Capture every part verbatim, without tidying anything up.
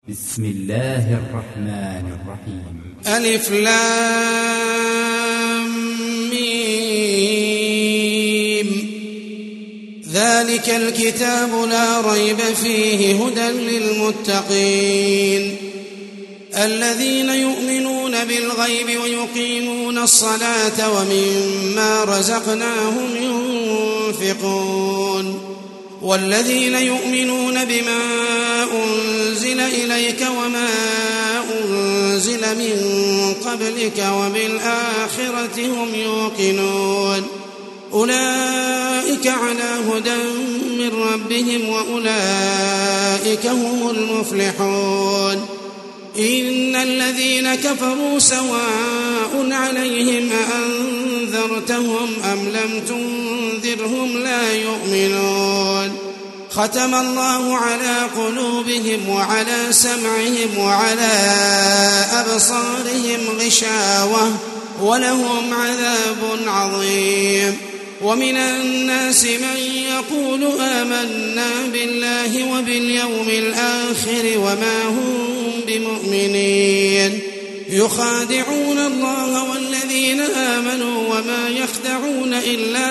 بسم الله الرحمن الرحيم. ألف لام ميم. ذلك الكتاب لا ريب فيه هدى للمتقين الذين يؤمنون بالغيب ويقيمون الصلاة ومما رزقناهم ينفقون والذين يؤمنون بما أنزل إليك وما أنزل من قبلك وبالآخرة هم يوقنون أولئك على هدى من ربهم وأولئك هم المفلحون. إن الذين كفروا سواء عليهم أأنذرتهم أم لم تنذرهم لا يؤمنون ختم الله على قلوبهم وعلى سمعهم وعلى أبصارهم غشاوة ولهم عذاب عظيم. ومن الناس من يقول آمنا بالله وباليوم الآخر وما هم بمؤمنين يخادعون الله والذين آمنوا وما يخدعون إلا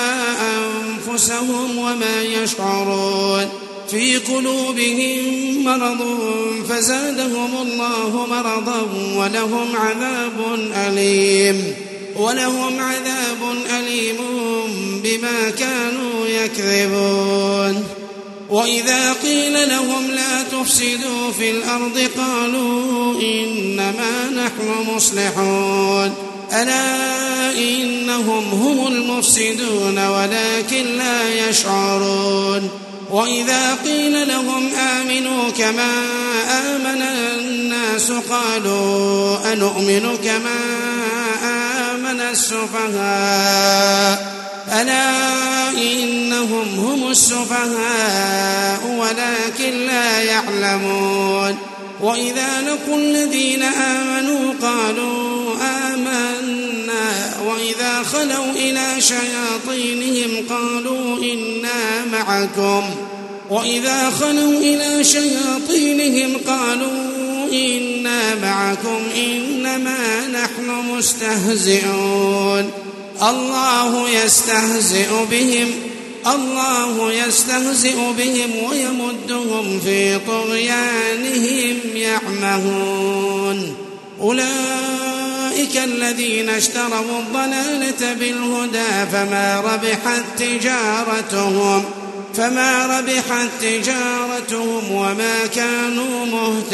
أنفسهم وما يشعرون في قلوبهم مرض فزادهم الله مرضا ولهم عذاب أليم ولهم عذاب أليم بما كانوا يكذبون. وإذا قيل لهم لا تفسدوا في الأرض قالوا إنما نحن مصلحون ألا إنهم هم المفسدون ولكن لا يشعرون. وإذا قيل لهم آمنوا كما آمن الناس قالوا أنؤمن كما آمن السفهاء ألا إنهم هم السفهاء ولكن لا يعلمون. وإذا لقوا الذين آمنوا قالوا آمنا وإذا خلوا إلى شياطينهم قالوا إنا معكم وإذا خلوا إلى شياطينهم قالوا إنا معكم إنما نحن مستهزئون الله يستهزئ بهم الله يستهزئ بهم ويمدهم في طغيانهم يعمهون. أولئك الذين اشتروا الضلالة بالهدى فما ربحت تجارتهم فما ربحت تجارتهم وما كانوا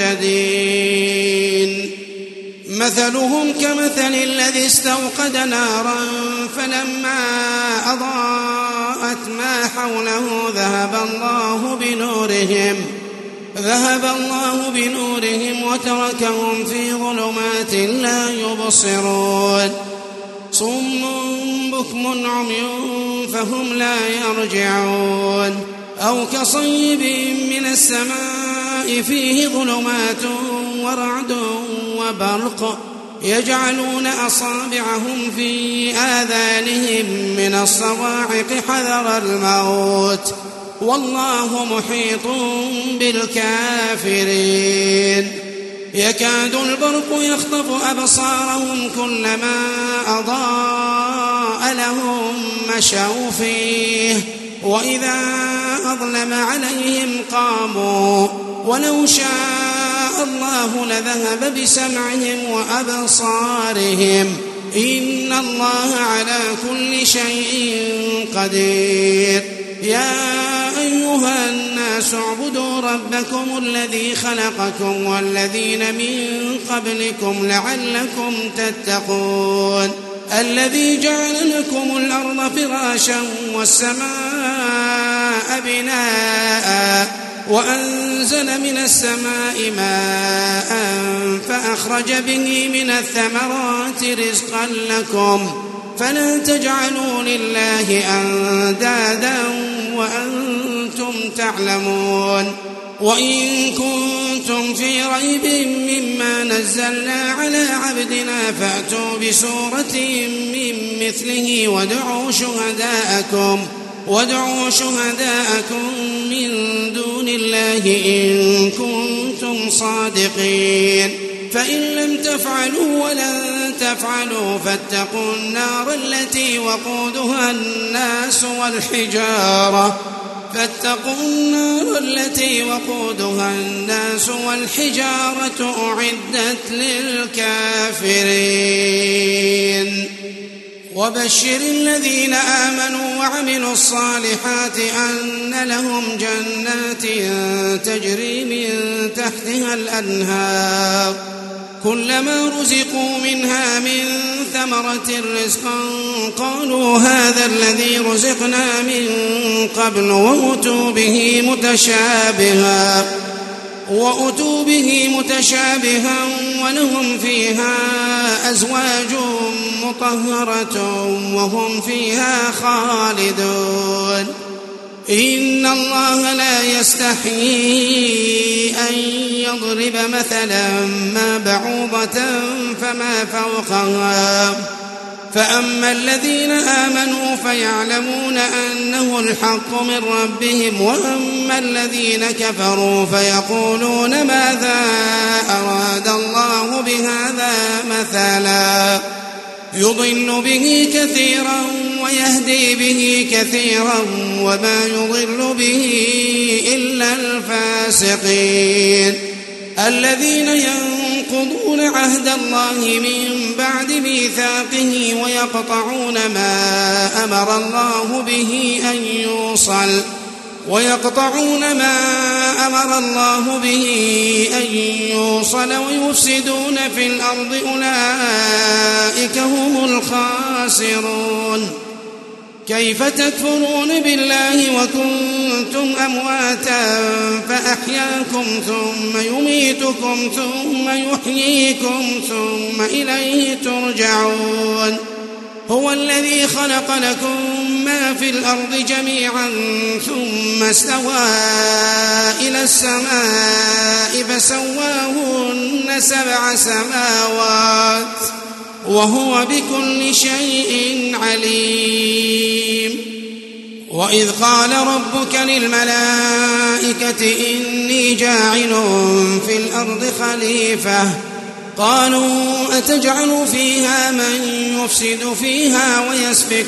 مهتدين. مثلهم كمثل الذي استوقد نارا فلما أضاءت ما حوله ذهب الله بنورهم ذهب الله بنورهم وتركهم في ظلمات لا يبصرون صم بكم عمي فهم لا يرجعون. أو كصيب من السماء فيه ظلمات ورعد وبرق يجعلون أصابعهم في آذانهم من الصواعق حذر الموت والله محيط بالكافرين. يكاد البرق يخطف أبصارهم كلما أضاء لهم مشوا فيه وإذا أظلم عليهم قاموا ولو شاء الله لذهب بسمعهم وأبصارهم إن الله على كل شيء قدير. يا أيها الناس اعبدوا ربكم الذي خلقكم والذين من قبلكم لعلكم تتقون الذي جعل لكم الأرض فراشا والسماء بناء وأنزل من السماء ماء فأخرج به من الثمرات رزقا لكم فلا تجعلوا لله أندادا وأنتم تعلمون. وإن كنتم في ريب مما نزلنا على عبدنا فأتوا بسورة من مثله وادعوا شهداءكم وادعوا شهداءكم من دون الله إن كنتم صادقين فإن لم تفعلوا ولن تفعلوا فاتقوا النار التي وقودها الناس والحجارة فاتقوا النار التي وقودها الناس والحجارة أعدت للكافرين وبشر الذين آمنوا وعملوا الصالحات أن لهم جنات تجري من تحتها الأنهار كلما رزقوا منها من ثمرة رزقا قالوا هذا الذي رزقنا من قبل وأتوا به متشابها وأتوا به متشابها ولهم فيها أزواج مطهرة وهم فيها خالدون إن الله لا يستحيي أن يضرب مثلا ما بعوضة فما فوقها فأما الذين آمنوا فيعلمون أنه الحق من ربهم وأما الذين كفروا فيقولون ماذا أراد الله بهذا مثلا يضل به كثيرا ويهدي به كثيرا وما يضل به إلا الفاسقين الذين ينقضون عهد الله من بعد ميثاقه ويقطعون ما أمر الله به أن يوصل ويقطعون ما أمر الله به أن يوصل ويفسدون في الأرض أولئك هم الخاسرون كيف تكفرون بالله وكنتم أمواتا فأحياكم ثم يميتكم ثم يحييكم ثم إليه ترجعون هو الذي خلق لكم ما في الأرض جميعا ثم استوى إلى السماء فسواهن سبع سماوات وهو بكل شيء عليم وإذ قال ربك للملائكة إني جاعل في الأرض خليفة قالوا أتجعل فيها من يفسد فيها ويسفك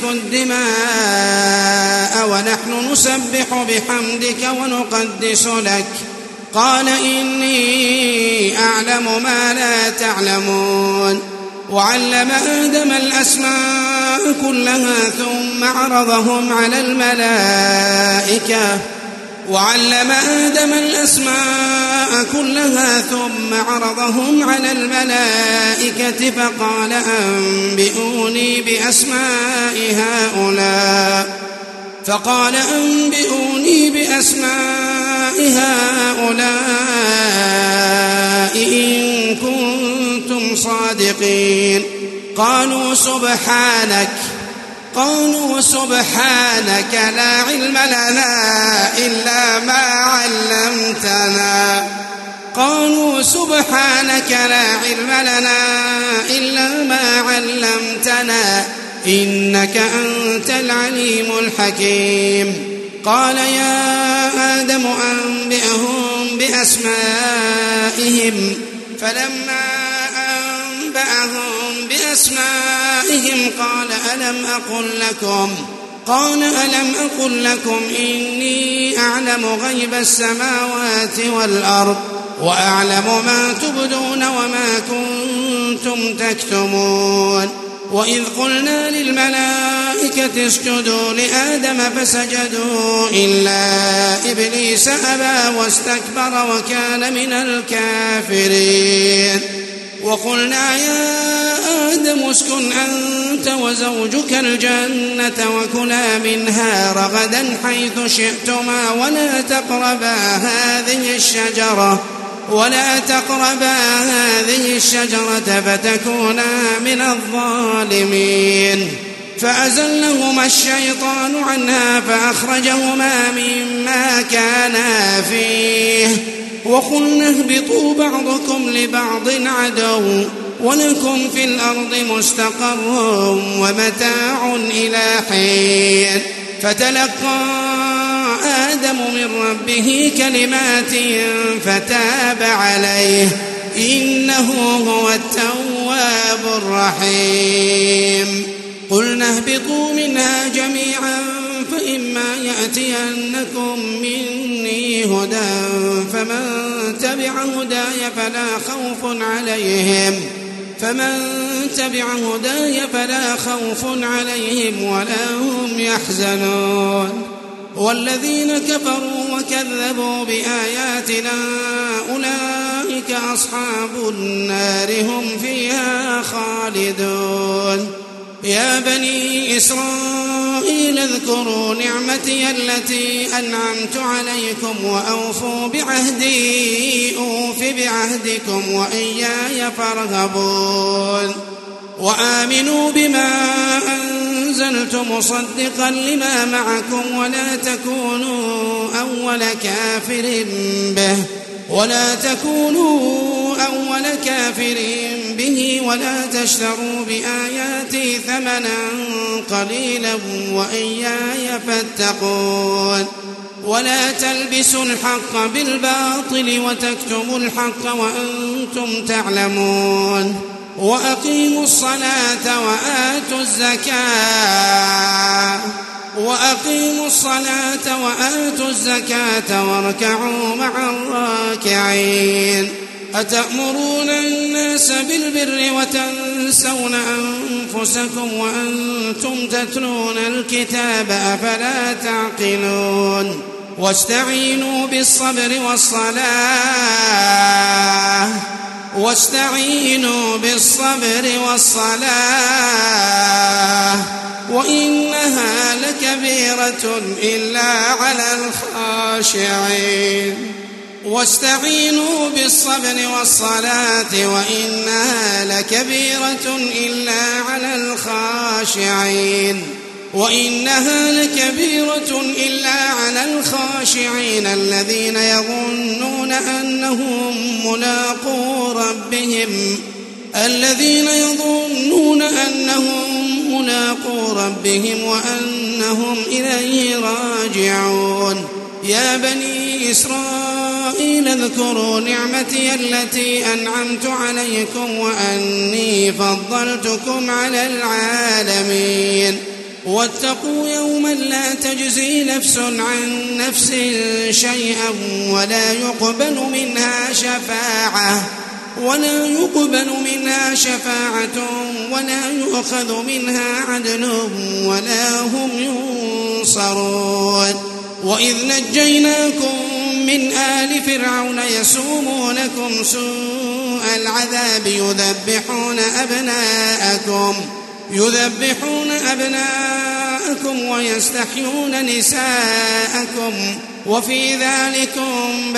الدماء ونحن نسبح بحمدك ونقدس لك قال إني أعلم ما لا تعلمون وعلم آدم الأسماء كلها ثم عرضهم على الملائكة وعلم آدم الأسماء كلها ثم عرضهم على الملائكة فقال أنبئوني بأسماء هؤلاء فقال أنبئوني بأسماء هؤلاء إن كنتم صادقين قالوا سبحانك قالوا سبحانك لا علم لنا إلا ما علمتنا قالوا سبحانك لا علم لنا إلا ما علمتنا إنك أنت العليم الحكيم قال يا آدم أنبئهم بأسمائهم فلما أنبأهم بأسمائهم قال ألم أقل لكم قال ألم أقل لكم إني أعلم غيب السماوات والأرض وأعلم ما تبدون وما كنتم تكتمون وإذ قلنا للملائكة اسجدوا لآدم فسجدوا إلا إبليس أبى واستكبر وكان من الكافرين وقلنا يا آدم اسكن أنت وزوجك الجنة وكلا منها رغدا حيث شئتما ولا تقربا هذه الشجرة ولا تقربا هذه الشجرة فتكونا من الظالمين فأزلهما الشيطان عنها فأخرجهما مما كانا فيه وقلنا اهبطوا بعضكم لبعض عدو ولكم في الأرض مستقر ومتاع إلى حين فتلقى آدم من ربه كلمات فتاب عليه إنه هو التواب الرحيم. قلنا اهبطوا منها جميعا فإما يأتينكم مني هدى فمن تبع هداي فلا خوف عليهم فمن تبع هداي فلا خوف عليهم ولا هم يحزنون. والذين كفروا وكذبوا بآياتنا أولئك أصحاب النار هم فيها خالدون. يا بني إسرائيل اذكروا نعمتي التي أنعمت عليكم وأوفوا بعهدي أوف بعهدكم وإياي فارهبون. وآمنوا بما أنزلت مصدقا لما معكم ولا تكونوا أول كافر به ولا تكونوا أول كافر به ولا تشتروا بآياتي ثمنا قليلا وإياي فاتقون. ولا تلبسوا الحق بالباطل وتكتموا الحق وأنتم تعلمون. وأقيموا الصلاة وآتوا الزكاة وأقيموا الصلاة وآتوا الزكاة واركعوا مع الراكعين. أتأمرون الناس بالبر وتنسون أنفسكم وأنتم تتلون الكتاب أفلا تعقلون. واستعينوا بالصبر والصلاة واستعينوا بالصبر والصلاة وإنها لكبيرة إلا على الخاشعين. واستعينوا بالصبر والصلاة وإنها لكبيرة إلا على الخاشعين وإنها لكبيرة إلا على الخاشعين الذين يظنون أنهم ملاقو ربهم الذين يظنون أنهم ملاقو ربهم وأنهم إليه راجعون. يا بني إسرائيل اذكروا نعمتي التي أنعمت عليكم وأني فضلتكم على العالمين. واتقوا يوما لا تجزي نفس عن نفس شيئا ولا يقبل منها شفاعة ولا يقبل منها شفاعة ولا يؤخذ منها عدل ولا هم ينصرون. وإذ نجيناكم من آل فرعون يسومونكم سوء العذاب يذبحون أبناءكم يذبحون أبناءكم ويستحيون نساءكم وفي ذلكم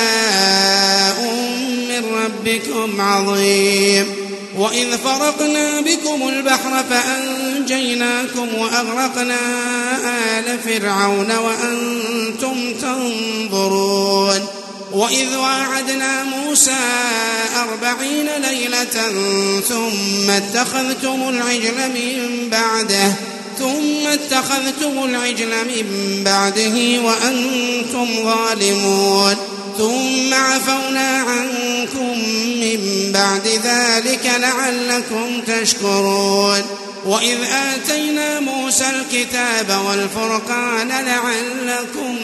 بلاء من ربكم عظيم. وإذ فرقنا بكم البحر فأنجيناكم وأغرقنا آل فرعون وأنتم تنظرون. وإذ واعدنا موسى أربعين ليلة ثم اتخذتم العجل من بعده ثم اتخذتم العجل من بعده وأنتم ظالمون ثم عفونا عنكم من بعد ذلك لعلكم تشكرون. وإذ آتينا موسى الكتاب والفرقان لعلكم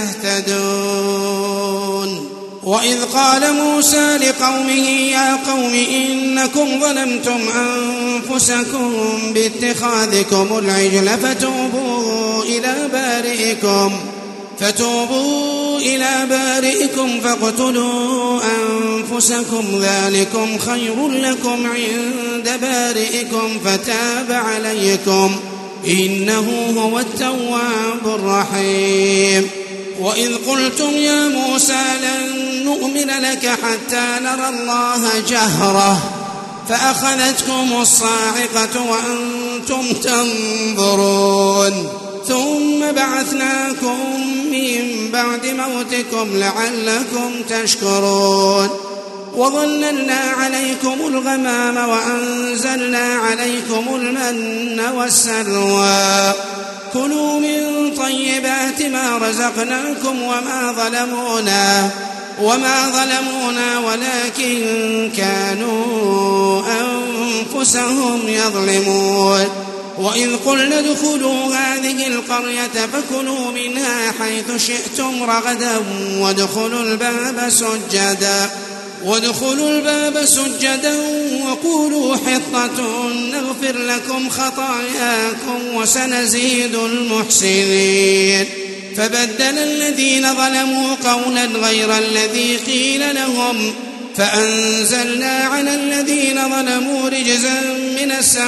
تهتدون. وإذ قال موسى لقومه يا قوم إنكم ظلمتم أنفسكم باتخاذكم العجل فتوبوا إلى بارئكم فتوبوا إلى بارئكم فاقتلوا أنفسكم ذلكم خير لكم عند بارئكم فتاب عليكم إنه هو التواب الرحيم. وإذ قلتم يا موسى لن نؤمن لك حتى نرى الله جهرة فأخذتكم الصاعقة وأنتم تنظرون ثم بعثناكم من بعد موتكم لعلكم تشكرون. وظللنا عليكم الغمام وأنزلنا عليكم المن والسلوى كلوا من طيبات ما رزقناكم وما ظلمونا وما ظلمونا ولكن كانوا أنفسهم يظلمون. وإذ قلنا ادخلوا هذه القرية فكلوا منها حيث شئتم رغدا وادخلوا الباب سجدا وادخلوا الباب سجدا وقولوا حطة نغفر لكم خطاياكم وسنزيد المحسنين. فبدل الذين ظلموا قولا غير الذي قيل لهم فأنزلنا على الذين ظلموا رجزا من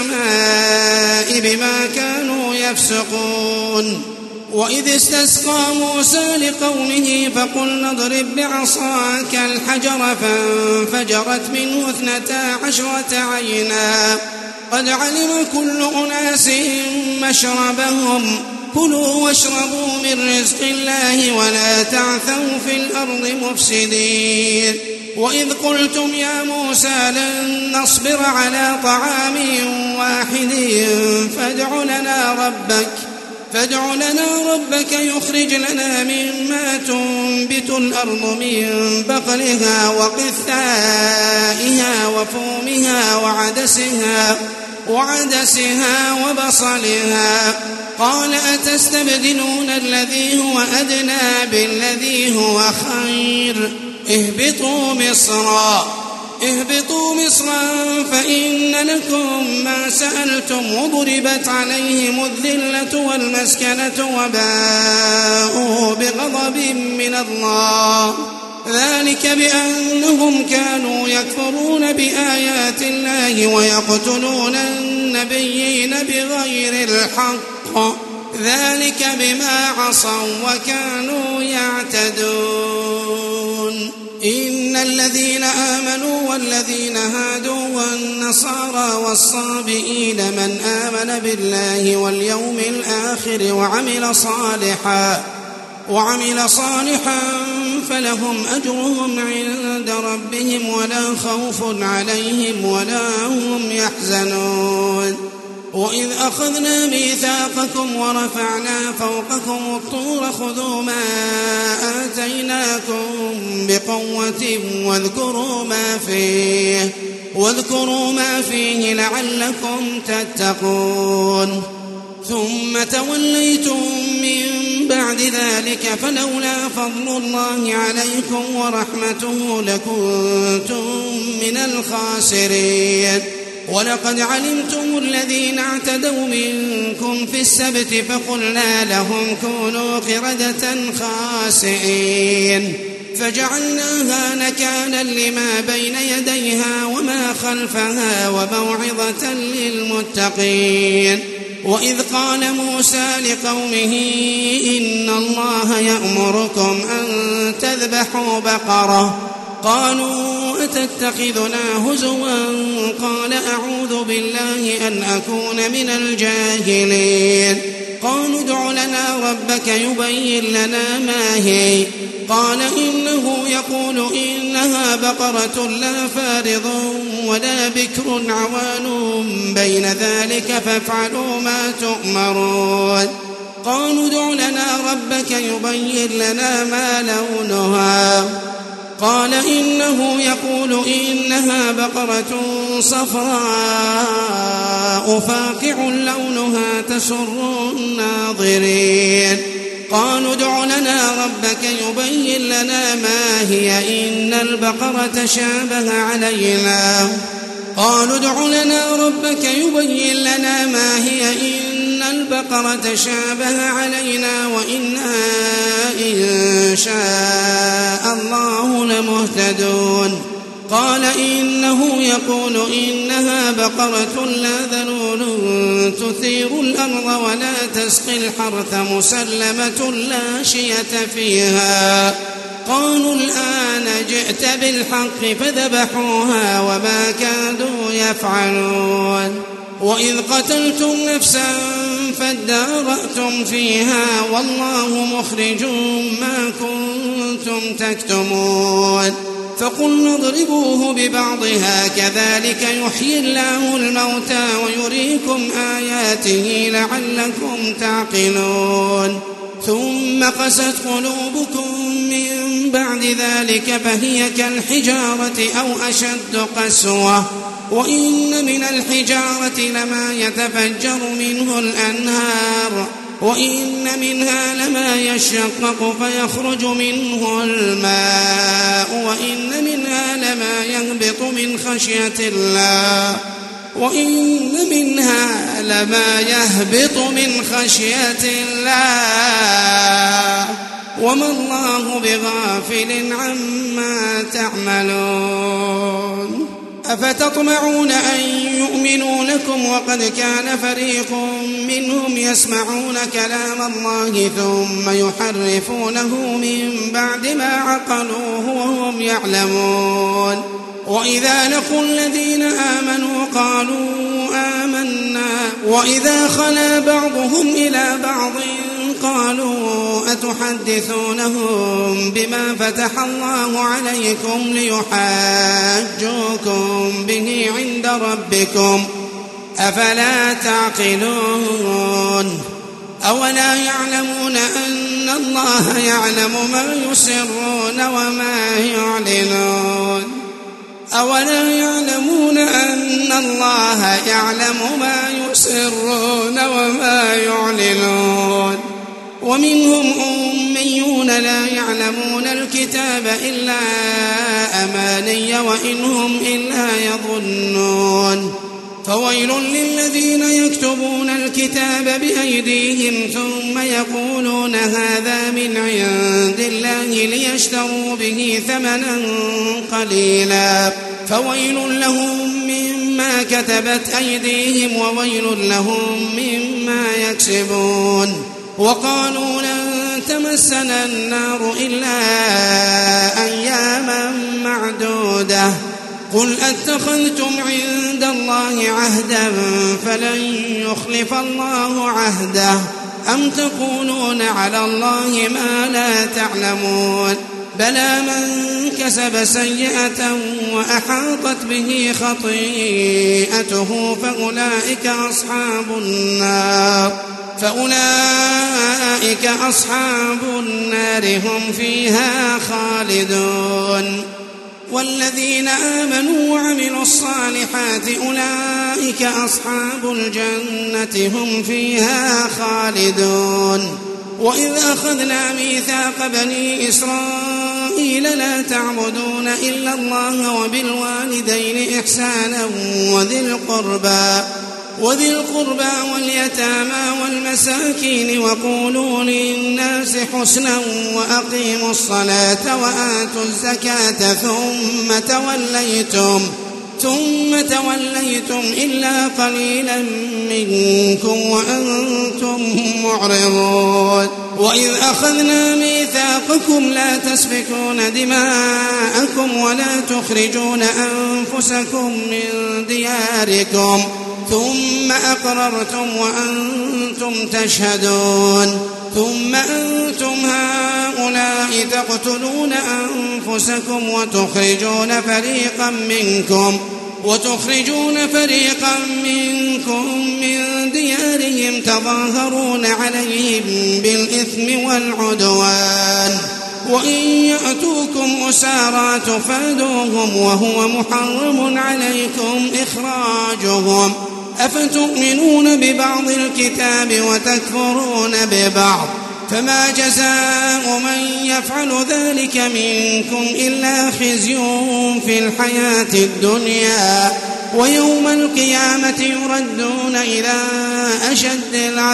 السماء بما كانوا يفسقون. وإذ استسقى موسى لقومه فقلنا اضرب بعصاك الحجر فانفجرت منه اثنتا عشرة عينا قد علم كل أناس مشربهم كلوا واشربوا من رزق الله ولا تعثوا في الأرض مفسدين. وإذ قلتم يا موسى لن نصبر على طعام واحد فادع لنا ربك فادع لنا ربك يخرج لنا مما تنبت الأرض من بقلها وقثائها وفومها وعدسها وعدسها وبصلها قال أتستبدلون الذي هو أدنى بالذي هو خير اهبطوا مصرا اهبطوا مصرا فإن لكم ما سألتم وضربت عليهم الذلة والمسكنة وباءوا بغضب من الله ذلك بأنهم كانوا يكفرون بآيات الله ويقتلون النبيين بغير الحق ذلك بما عصوا وكانوا يعتدون. إن الذين آمنوا والذين هادوا والنصارى والصابئين من آمن بالله واليوم الآخر وعمل صالحا وعمل صالحا فلهم أجرهم عند ربهم ولا خوف عليهم ولا هم يحزنون. وإذ أخذنا ميثاقكم ورفعنا فوقكم الطور خذوا ما آتيناكم بقوة واذكروا ما فيه واذكروا ما فيه لعلكم تتقون. ثم توليتم من بعد ذلك فلولا فضل الله عليكم ورحمته لكنتم من الخاسرين. ولقد علمتم الذين اعتدوا منكم في السبت فقلنا لهم كونوا قردة خاسئين فجعلناها نكالا لما بين يديها وما خلفها وموعظة للمتقين. وإذ قال موسى لقومه إن الله يأمركم أن تذبحوا بقرة قالوا أتتخذنا هزوا قال أعوذ بالله أن أكون من الجاهلين. قالوا ادع لنا ربك يبين لنا ما هي قال إنه يقول إنها بقرة لا فارض ولا بكر عوان بين ذلك فافعلوا ما تؤمرون. قالوا ادع لنا ربك يبين لنا ما لونها قال إنه يقول إنها بقرة صفراء فاقع لونها تسر الناظرين. قالوا ادع لنا ربك يبين لنا ما هي إن البقرة شابه علينا قالوا ادع لنا ربك يبين لنا ما هي إن البقرة شابه علينا وإنا إن شاء الله لمهتدون. قال إنه يقول إنها بقرة لا ذلول تثير الأرض ولا تسقي الحرث مسلمة لا شية فيها. قالوا الآن جئت بالحق فذبحوها وما كادوا يفعلون. وإذ قتلتم نفسا فادارأتم فيها والله مخرج ما كنتم تكتمون. فقلنا اضربوه ببعضها كذلك يحيي الله الموتى ويريكم آياته لعلكم تعقلون ثم قست قلوبكم من بعد ذلك فهي كالحجارة أو أشد قسوة وإن من الحجارة لما يتفجر منه الأنهار وإن منها لما يشقق فيخرج منه الماء وإن منها لما يهبط من خشية الله وإن منها لما يهبط من خشية الله وما الله بغافل عما تعملون أفتطمعون أن يؤمنوا لكم وقد كان فريق منهم يسمعون كلام الله ثم يحرفونه من بعد ما عقلوه وهم يعلمون وإذا لقوا الذين آمنوا قالوا آمنا وإذا خلا بعضهم إلى بعض قالوا أتحدثونهم بما فتح الله عليكم ليحاجوكم به عند ربكم أفلا تعقلون أولا يعلمون أن الله يعلم ما يسرون وما يعلنون أولا يعلمون أن الله يعلم ما يسرون وما يعلنون ومنهم أميون لا يعلمون الكتاب إلا أماني وإنهم إلا يظنون فويل للذين يكتبون الكتاب بأيديهم ثم يقولون هذا من عند الله ليشتروا به ثمنا قليلا فويل لهم مما كتبت أيديهم وويل لهم مما يكسبون وقالوا لن تمسنا النار إلا أياما معدودة قل أتخذتم عند الله عهدا فلن يخلف الله عهده أم تقولون على الله ما لا تعلمون بلى من كسب سيئة وأحاطت به خطيئته فأولئك أصحاب النار فأولئك أصحاب النار هم فيها خالدون والذين آمنوا وعملوا الصالحات أولئك أصحاب الجنة هم فيها خالدون وإذ أخذنا ميثاق بني إسرائيل لا تعبدون إلا الله وبالوالدين إحسانا وذي القربى وذي القربى واليتامى والمساكين وقولوا للناس حسنا وأقيموا الصلاة وآتوا الزكاة ثم توليتم ثم توليتم إلا قليلا منكم وأنتم معرضون وإذ أخذنا ميثاقكم لا تسفكون دماءكم ولا تخرجون أنفسكم من دياركم ثم أقررتم وأنتم تشهدون ثم أنتم هؤلاء تقتلون أنفسكم وتخرجون فريقا منكم وتخرجون فريقا منكم من ديارهم تظاهرون عليهم بالإثم والعدوان وإن يأتوكم أسارى تفادوهم وهو محرم عليكم إخراجهم أفتؤمنون ببعض الكتاب وتكفرون ببعض فما جزاء من يفعل ذلك منكم إلا خزي في الحياة الدنيا ويوم القيامة يردون إلى أشد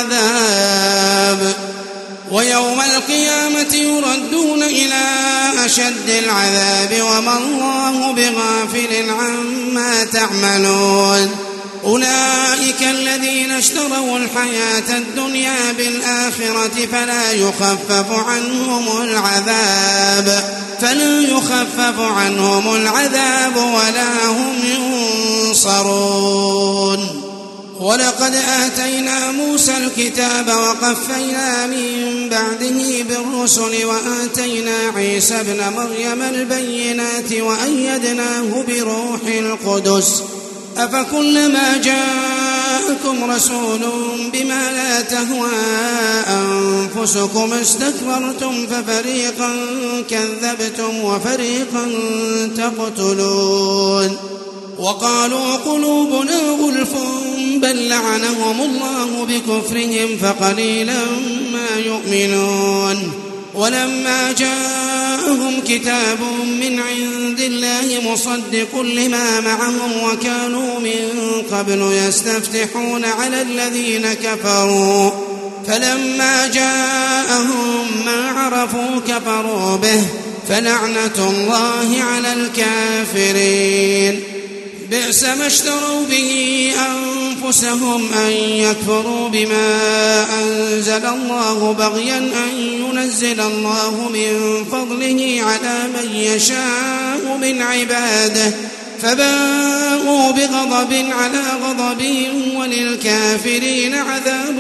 العذاب ويوم القيامة يردون إلى أشد العذاب وما الله بغافل عما تعملون أولئك الذين اشتروا الحياة الدنيا بالآخرة فلا يخفف عنهم العذاب فلا يخفف عنهم العذاب ولا هم ينصرون ولقد آتينا موسى الكتاب وقفينا من بعده بالرسل وآتينا عيسى ابن مريم البينات وأيدناه بروح القدس أفكلما جاءكم رسول بما لا تهوى أنفسكم استكبرتم ففريقا كذبتم وفريقا تقتلون وقالوا قلوبنا غلف بل لعنهم الله بكفرهم فقليلا ما يؤمنون ولما جاءهم كتاب من عند الله مصدق لما معهم وكانوا من قبل يستفتحون على الذين كفروا فلما جاءهم ما عرفوا كفروا به فلعنة الله على الكافرين بئس ما اشتروا به أنفسهم أن يكفروا بما أنزل الله بغيا أن ينزل الله من فضله على من يشاء من عباده فباءوا بغضب على غضب وللكافرين عذاب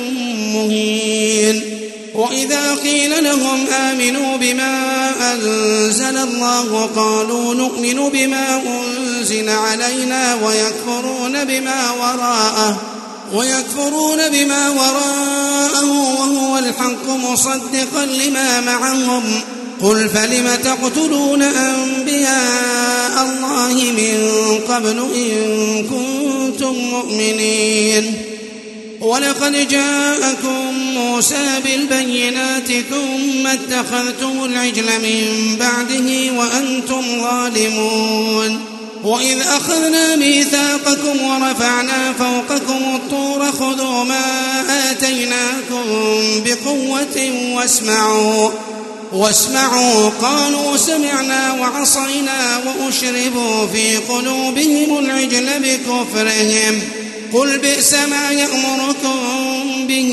مهين وإذا قيل لهم آمنوا بما أنزل الله قالوا نؤمن بما أنزل علينا ويكفرون بما وراءه ويكفرون بما وراءه وهو الحق مصدقا لما معهم قل فلم تقتلون أنبياء الله من قبل إن كنتم مؤمنين ولقد جاءكم موسى بالبينات ثم اتخذتم العجل من بعده وأنتم ظالمون وإذ أخذنا ميثاقكم ورفعنا فوقكم الطور خذوا ما آتيناكم بقوة واسمعوا واسمعوا قالوا سمعنا وعصينا وأشربوا في قلوبهم العجل بكفرهم قل بئس ما يأمركم به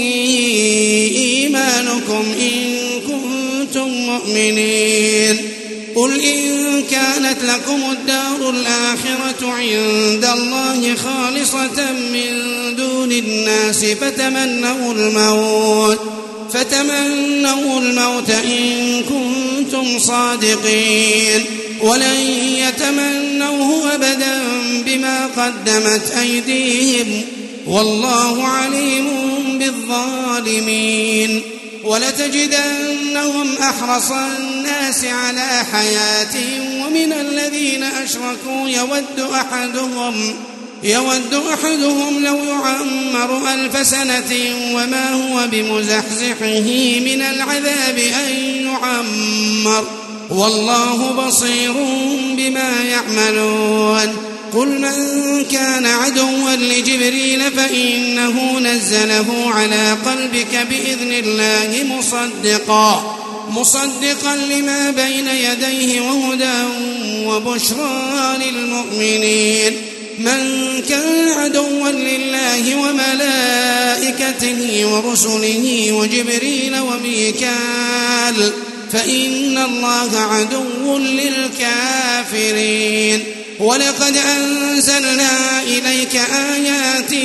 إيمانكم إن كنتم مؤمنين قل إن كانت لكم الدار الآخرة عند الله خالصة من دون الناس فتمنوا الموت فتمنوا الموت إن كنتم صادقين ولن يتمنوه أبدا بما قدمت أيديهم والله عليم بالظالمين ولتجدنهم أحرص الناس على حياة ومن الذين أشركوا يود أحدهم يود أحدهم لو يعمر ألف سنة وما هو بمزحزحه من العذاب أن يعمر والله بصير بما يعملون قل من كان عدوا لجبريل فإنه نزله على قلبك بإذن الله مصدقا مصدقا لما بين يديه وهدى وبشرى للمؤمنين من كان عدوا لله وملائكته ورسله وجبريل وميكال فإن الله عدو للكافرين ولقد أنزلنا إليك آيات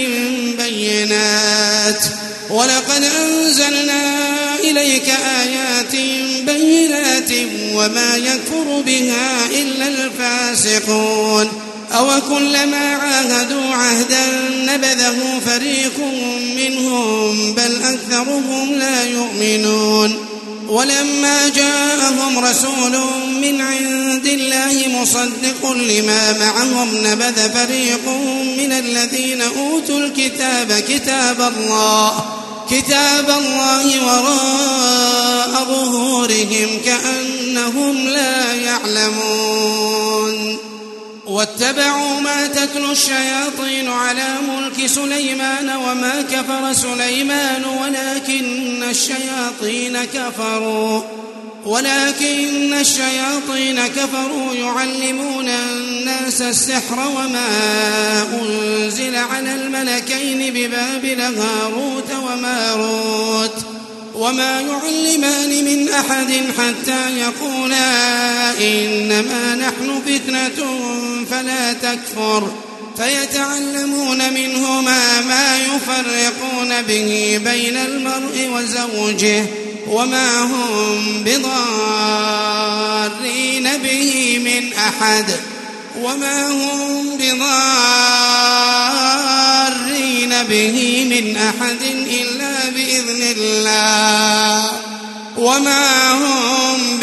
بينات ولقد أنزلنا إليك آيات بينات وما يكفر بها إلا الفاسقون أو كلما عاهدوا عهدا نبذه فريق منهم بل أكثرهم لا يؤمنون ولما جاءهم رسول من عند الله مصدق لما معهم نبذ فريق من الذين أوتوا الكتاب كتاب الله كتاب الله وراء ظهورهم كأنهم لا يعلمون واتبعوا ما تتلو الشياطين على ملك سليمان وما كفر سليمان ولكن الشياطين كفروا ولكن الشياطين كفروا يعلمون الناس السحر وما أنزل على الملكين ببابل هاروت وماروت وما يعلمان من أحد حتى يقولا إنما نحن فتنة فلا تكفر فيتعلمون منهما ما يفرقون به بين المرء وزوجه وما هم بضارين به من أحد وما هم بضارين به من أحد إلا بإذن الله وما هم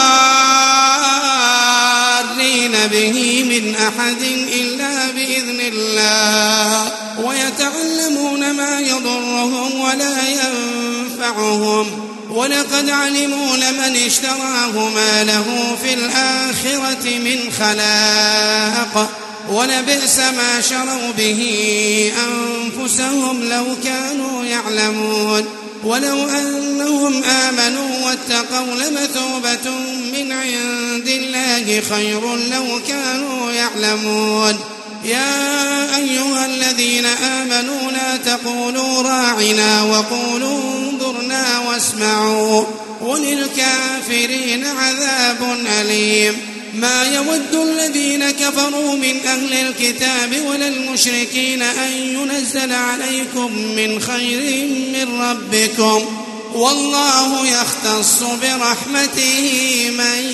بضارين به من أحد إلا بإذن الله ويتعلمون ما يضرهم ولا ينفعهم ولقد علموا لمن اشتراه ما له في الآخرة من خلاق ولبئس ما شروا به أنفسهم لو كانوا يعلمون ولو أنهم آمنوا واتقوا لمثوبة من عند الله خير لو كانوا يعلمون يا أيها الذين آمنوا لا تقولوا راعنا وقولوا انظرنا واسمعوا وللكافرين عذاب أليم ما يود الذين كفروا من أهل الكتاب ولا المشركين أن ينزل عليكم من خير من ربكم والله يختص برحمته من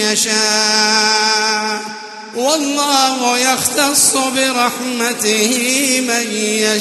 يشاء والله يختص برحمته من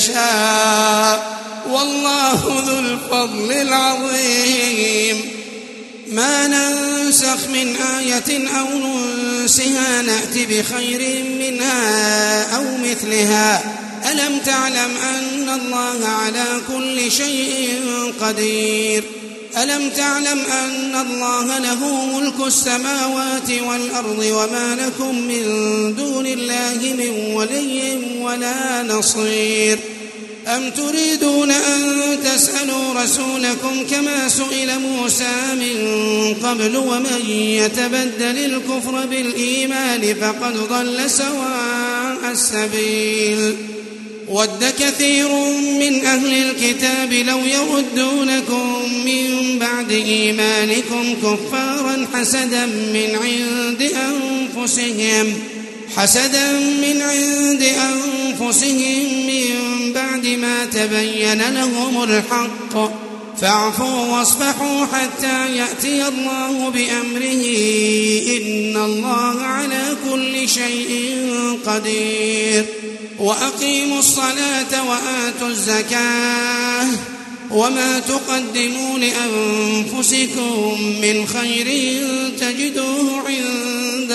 يشاء والله ذو الفضل العظيم ما ننسخ من آية أو ننسها نأت بخير منها أو مثلها ألم تعلم أن الله على كل شيء قدير ألم تعلم أن الله له ملك السماوات والأرض وما لكم من دون الله من ولي ولا نصير أم تريدون أن تسألوا رسولكم كما سئل موسى من قبل ومن يتبدل الكفر بالإيمان فقد ضل سواء السبيل ود كثير من أهل الكتاب لو يردونكم من بعد إيمانكم كفارا حسدا من عند أنفسهم حسدا من عند أنفسهم من بعد ما تبين لهم الحق فاعفوا واصفحوا حتى يأتي الله بأمره إن الله على كل شيء قدير وأقيموا الصلاة وآتوا الزكاة وما تقدموا لأنفسكم من خير تجدوه عند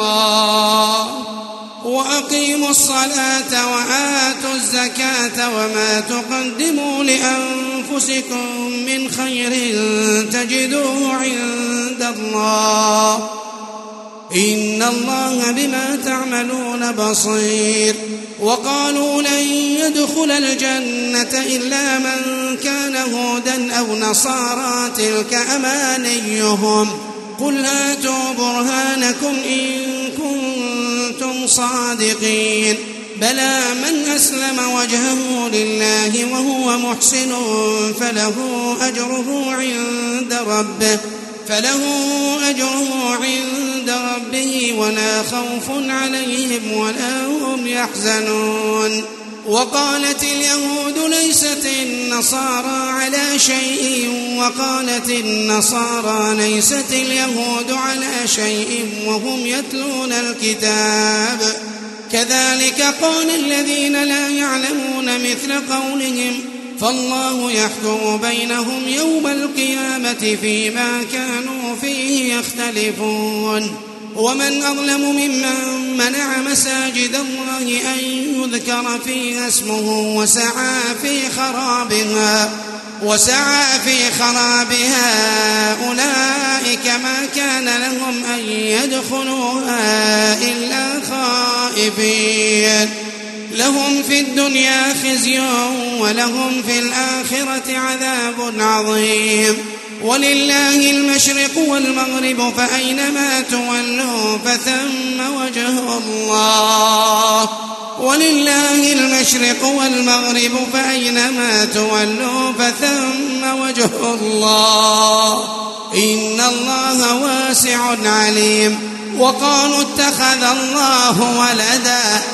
الله وأقيموا الصلاة وآتوا الزكاة وما تقدموا لأنفسكم من خير تجدوه عند الله إن الله بما تعملون بصير وقالوا لن يدخل الجنة إلا من كان هودا أو نصارى تلك أمانيهم قل هاتوا برهانكم إن كنتم صادقين بلى من أسلم وجهه لله وهو محسن فله أجره عند ربه فله أجره عند ربه ولا خوف عليهم ولا هم يحزنون وقالت اليهود ليست النصارى على شيء وقالت النصارى ليست اليهود على شيء وهم يتلون الكتاب كذلك قال الذين لا يعلمون مثل قولهم فالله يحكم بينهم يوم القيامة فيما كانوا فيه يختلفون ومن أظلم ممن منع مساجد الله أن يذكر فيها اسمه وسعى في خرابها وسعى في خرابها أولئك ما كان لهم أن يدخلوها إلا خائفين لهم في الدنيا خزي ولهم في الآخرة عذاب عظيم ولله المشرق والمغرب فأينما تولوا فثم وجه الله ولله المشرق والمغرب فأينما تولوا فثم وجه الله إن الله واسع عليم وقالوا اتخذ الله ولدا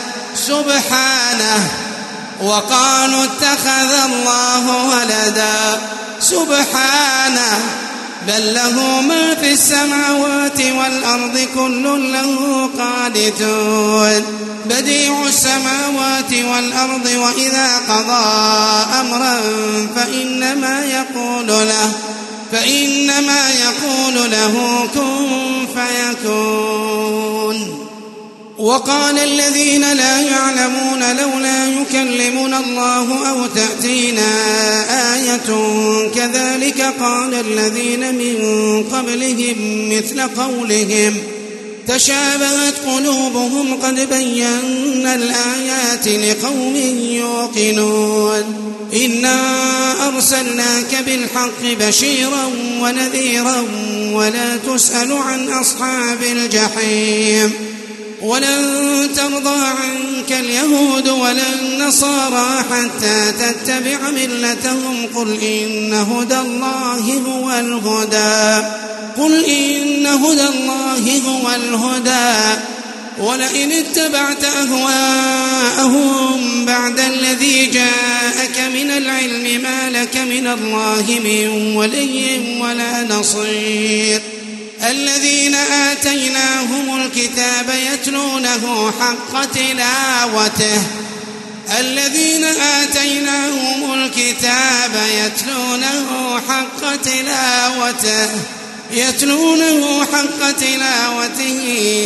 سبحانه وقالوا اتخذ الله ولدا سبحانه بل له ما في السماوات والأرض كل له قانتون بديع السماوات والأرض وإذا قضى أمرا فإنما يقول له فإنما يقول له كن فيكون. وقال الذين لا يعلمون لولا يكلمنا الله أو تأتينا آية كذلك قال الذين من قبلهم مثل قولهم تشابهت قلوبهم قد بينا الآيات لقوم يوقنون إنا أرسلناك بالحق بشيرا ونذيرا ولا تسأل عن أصحاب الجحيم ولن ترضى عنك اليهود ولا النصارى حتى تتبع ملتهم قل إن هدى الله هو الهدى قل إن هدى الله هو الهدى ولئن اتبعت أهواءهم بعد الذي جاءك من العلم ما لك من الله من ولي ولا نصير. الذين آتيناهم الكتاب يتلونه حق تلاوته الذين آتيناهم الكتاب يتلونه حق تلاوته يتلونه حق تلاوته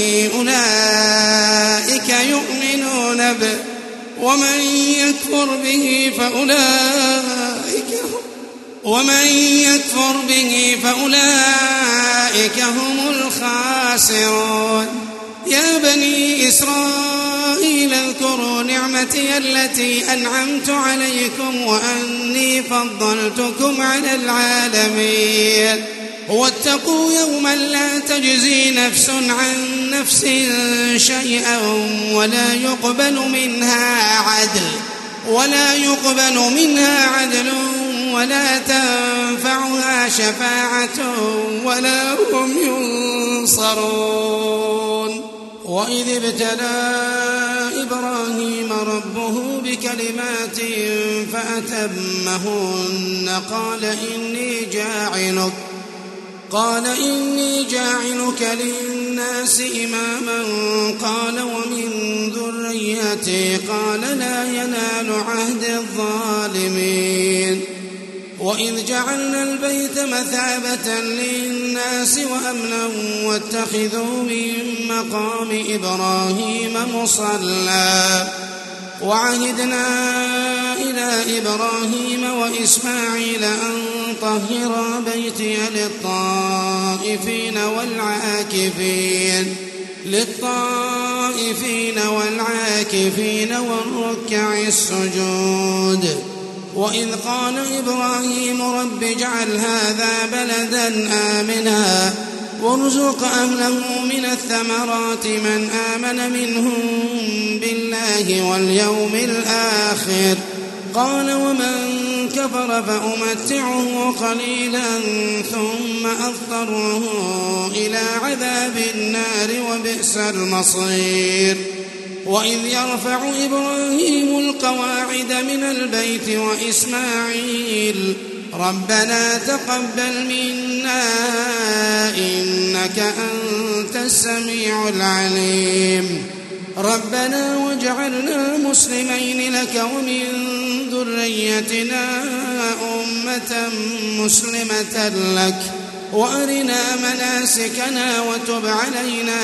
أولئك يؤمنون به ومن يكفر به فأولئك ومن يكفر به فأولئك هم الخاسرون. يا بني إسرائيل اذكروا نعمتي التي أنعمت عليكم وأني فضلتكم على العالمين واتقوا يوما لا تجزي نفس عن نفس شيئا ولا يقبل منها عدل ولا يقبل منها عدل ولا تنفعها شفاعة ولا هم ينصرون. وإذ ابتلى إبراهيم ربه بكلمات فأتمهن قال إني جاعلك قال إني جاعلك للناس إماما قال ومن ذريتي قال لا ينال عهد الظالمين. وإذ جعلنا البيت مثابة للناس وأمنا واتخذوا من مقام إبراهيم مصلى وعهدنا إلى إبراهيم وإسماعيل أن طهرا بيتي للطائفين والعاكفين للطائفين والعاكفين والركع السجود. وإذ قال إبراهيم رب اجعل هذا بلدا آمنا وارزق أهله من الثمرات من آمن منهم بالله واليوم الآخر قال ومن كفر فأمتعه قليلا ثم أضطره إلى عذاب النار وبئس المصير. وإذ يرفع إبراهيم القواعد من البيت وإسماعيل ربنا تقبل منا إنك أنت السميع العليم ربنا واجعلنا مسلمين لك ومن ذريتنا أمة مسلمة لك وأرنا مناسكنا وتب علينا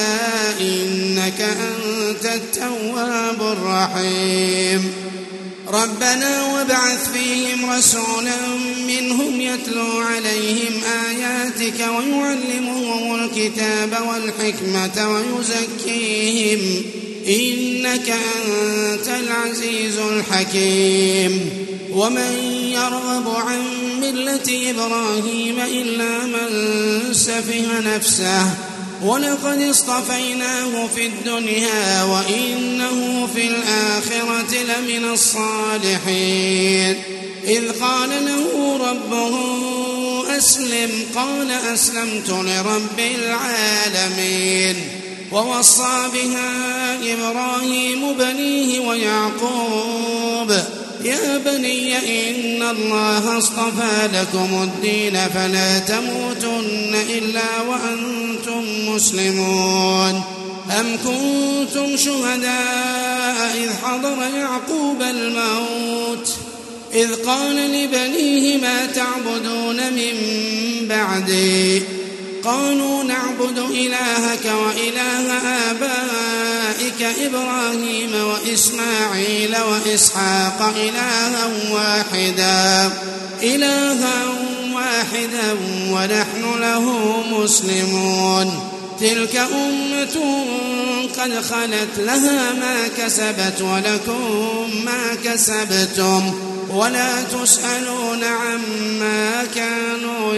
إنك أنت التواب الرحيم. ربنا وابعث فيهم رسولا منهم يتلو عليهم آياتك ويعلمهم الكتاب والحكمة ويزكيهم إنك أنت العزيز الحكيم. ومن يرغب عن ملة إبراهيم إلا من سفه نفسه ولقد اصطفيناه في الدنيا وإنه في الآخرة لمن الصالحين. إذ قال له ربه أسلم قال أسلمت لرب العالمين ووصى بها إبراهيم بنيه ويعقوب يا بني إن الله اصطفى لكم الدين فلا تموتن إلا وأنتم مسلمون أم كنتم شهداء إذ حضر يعقوب الموت إذ قال لبنيه ما تعبدون من بعدي قالوا نعبد إلهك وإله آبائك إبراهيم وإسماعيل وإسحاق إلها واحدا إلها واحدا ونحن له مسلمون تلك أمة قد خلت لها ما كسبت ولكم ما كسبتم ولا تسألون عما كانوا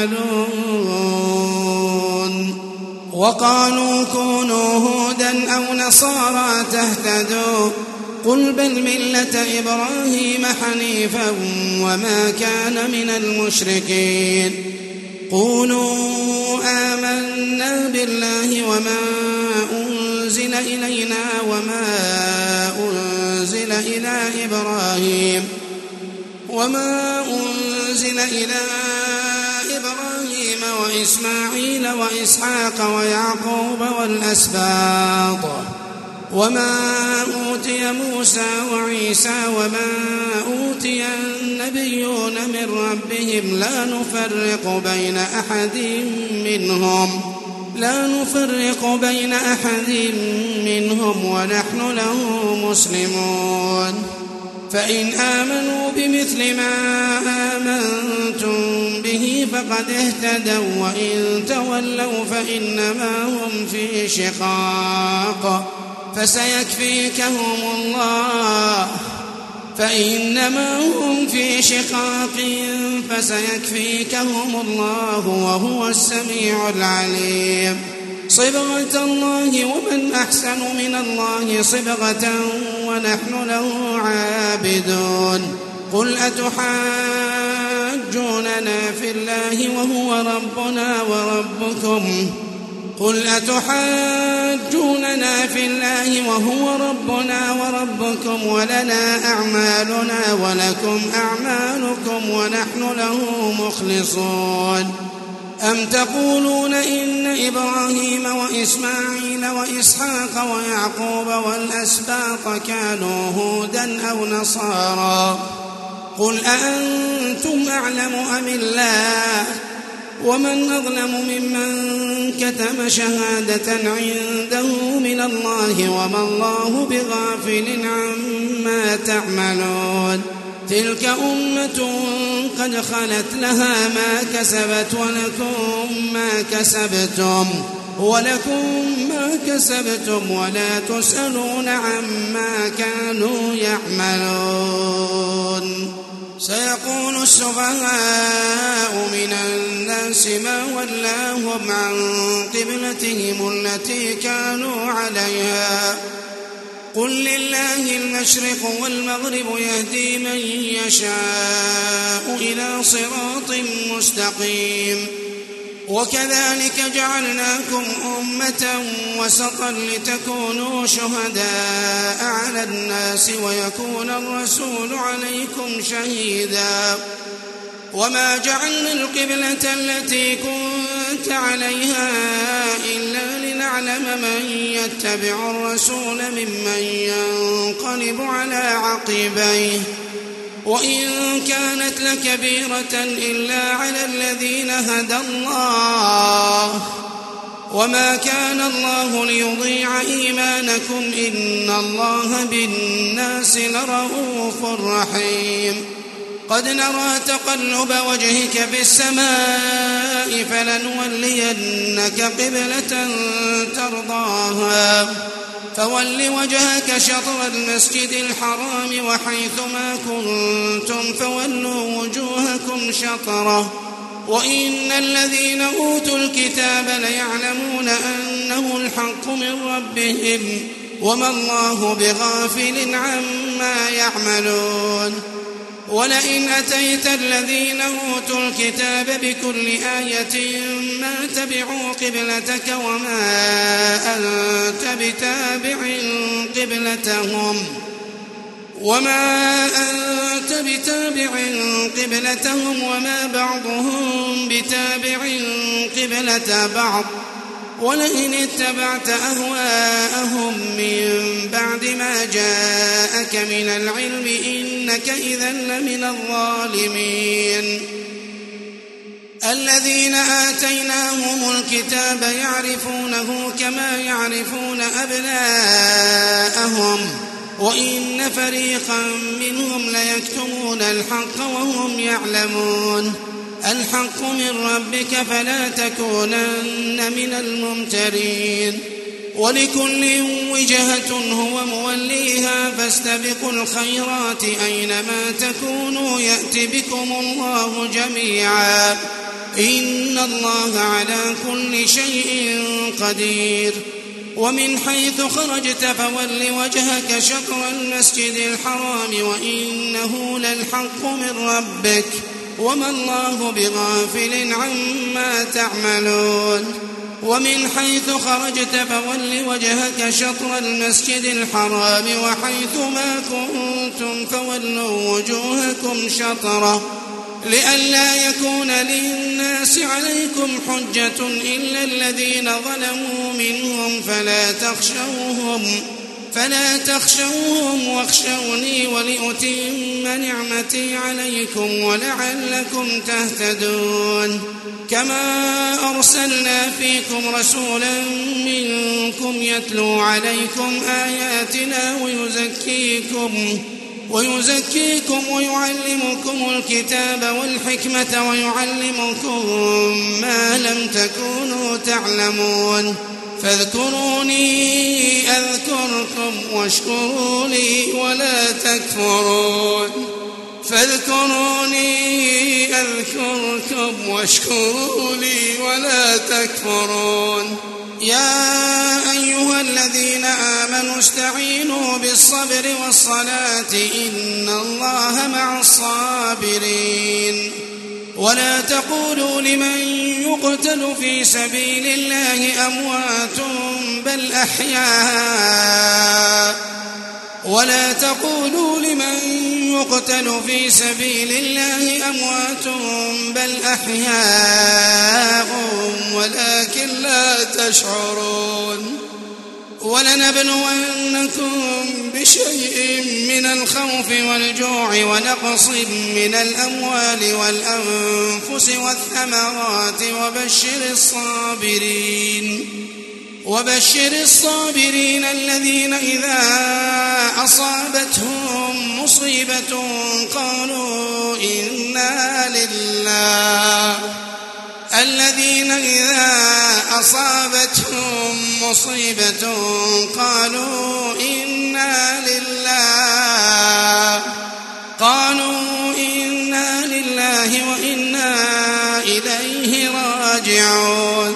يعملون وقالوا كونوا هودا أو نصارى تهتدوا قل بل ملة إبراهيم حنيفا وما كان من المشركين قولوا آمنا بالله وما أنزل إلينا وما أنزل إلى إبراهيم وما أنزل إلى إبراهيم وإسماعيل وإسحاق ويعقوب والأسباط وما أوتي موسى وعيسى وما أوتي النبيون من ربهم لا نفرق بين أحد منهم لا نفرق بين أحد منهم ونحن له مسلمون فإن آمنوا بمثل ما آمنتم به فقد اهتدوا وإن تولوا فإنما هم في شقاق فسيكفيكهم الله فإنما هم في شقاق فسيكفيكهم الله وهو السميع العليم صبغة الله ومن أحسن من الله صبغة ونحن له عابدون قل أتحاجوننا في الله وهو ربنا وربكم قل أتحاجوننا في الله وهو ربنا وربكم ولنا أعمالنا ولكم أعمالكم ونحن له مخلصون أم تقولون إن إبراهيم وإسماعيل وإسحاق ويعقوب والأسباط كانوا هودا أو نصارى قل أأنتم أعلم أم الله ومن أظلم ممن كتم شهادة عنده من الله وما الله بغافل عما تعملون تلك أمة قد خلت لها ما كسبت ولكم ما كسبتم ولكم ما كسبتم ولا تسألون عما كانوا يعملون سيقول السفهاء من الناس ما ولاهم عن قبلتهم التي كانوا عليها قل لله المشرق والمغرب يهدي من يشاء إلى صراط مستقيم وكذلك جعلناكم أمة وسطا لتكونوا شهداء على الناس ويكون الرسول عليكم شهيدا وما جعلنا القبلة التي كنت عليها إلا لنعلم من يتبع الرسول ممن ينقلب على عقبيه وإن كانت لكبيرة إلا على الذين هدى الله وما كان الله ليضيع إيمانكم إن الله بالناس لرؤوف رحيم قد نرى تقلب وجهك في السماء فلنولينك قبلة ترضاها فول وجهك شطر المسجد الحرام وحيثما كنتم فولوا وجوهكم شطره وإن الذين أوتوا الكتاب ليعلمون أنه الحق من ربهم وما الله بغافل عما يعملون ولئن أتيت الذين أوتوا الكتاب بكل آية ما تبعوا قبلتك وما أنت بتابع قبلتهم وما أنت بتابع قبلتهم وما بعضهم بتابع قبلة بعض ولئن اتبعت أهواءهم من بعد ما جاءك من العلم إنك إذا لمن الظالمين. الذين آتيناهم الكتاب يعرفونه كما يعرفون أبناءهم وإن فريقا منهم ليكتمون الحق وهم يعلمون. الحق من ربك فلا تكونن من الممترين. ولكل وجهة هو موليها فاستبقوا الخيرات أينما تكونوا يأت بكم الله جميعا إن الله على كل شيء قدير. ومن حيث خرجت فول وجهك شطر المسجد الحرام وإنه للحق من ربك وما الله بغافل عما تعملون. ومن حيث خرجت فول وجهك شطر المسجد الحرام وحيث ما كنتم فولوا وجوهكم شطره لئلا يكون للناس عليكم حجة إلا الذين ظلموا منهم فلا تخشوهم فلا تخشوهم واخشوني ولأتم نعمتي عليكم ولعلكم تهتدون. كما أرسلنا فيكم رسولا منكم يتلو عليكم آياتنا ويزكيكم ويزكيكم ويعلمكم الكتاب والحكمة ويعلمكم ما لم تكونوا تعلمون. فاذكروني أذكركم واشكروا لي ولا تكفرون فاذكروني أذكركم واشكروا لي ولا تكفرون. يا أيها الذين آمنوا استعينوا بالصبر والصلاة إن الله مع الصابرين. ولا تقولوا لمن يقتل في سبيل الله أموات بل أحياء ولا تقولوا لمن يقتل في سبيل الله أموات بل أحياء ولكن لا تشعرون. ولنبلونكم بشيء من الخوف والجوع ونقص من الأموال والأنفس والثمرات وبشر الصابرين وبشر الصابرين الذين إذا أصابتهم مصيبة قالوا إنا لله الذين إذا أصابتهم مصيبة قالوا إنا لله قالوا إنا لله وإنا إليه راجعون.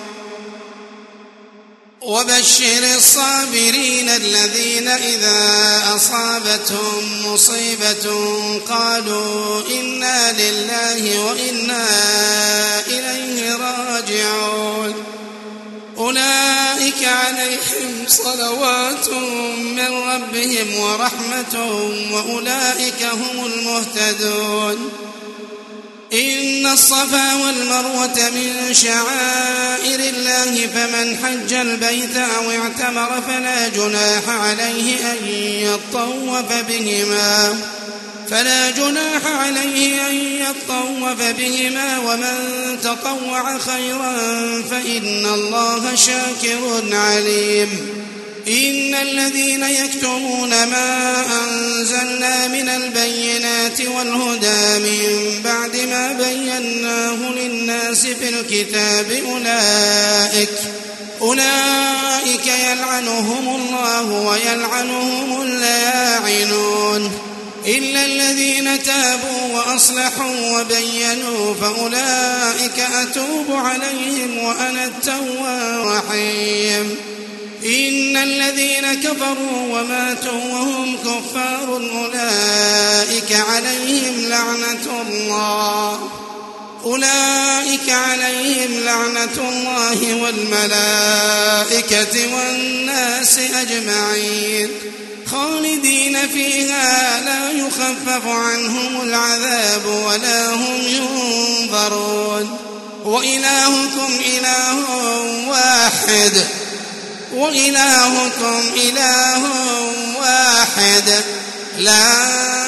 وبشر الصابرين الذين إذا أصابتهم مصيبة قالوا إنا لله وإنا إليه راجعون. أولئك عليهم صلوات من ربهم ورحمة وأولئك هم المهتدون. إن الصفا والمروة من شعائر الله فمن حج البيت أو اعتمر فلا جناح عليه أن يطوف بهما فلا جناح عليه أن يطوف بهما ومن تطوع خيرا فإن الله شاكر عليم. إن الذين يكتمون ما أنزلنا من البينات والهدى من بعد ما بيناه للناس في الكتاب أولئك أولئك يلعنهم الله ويلعنهم اللاعنون إلا الذين تابوا وأصلحوا وبينوا فأولئك أتوب عليهم وأنا التواب الرحيم. إن الذين كفروا وماتوا وهم كفار أولئك عليهم لعنة الله أولئك عليهم لعنة الله والملائكة والناس أجمعين خالدين فيها لا يخفف عنهم العذاب ولا هم ينظرون وإلهكم إله واحد وإلهكم إله واحد لا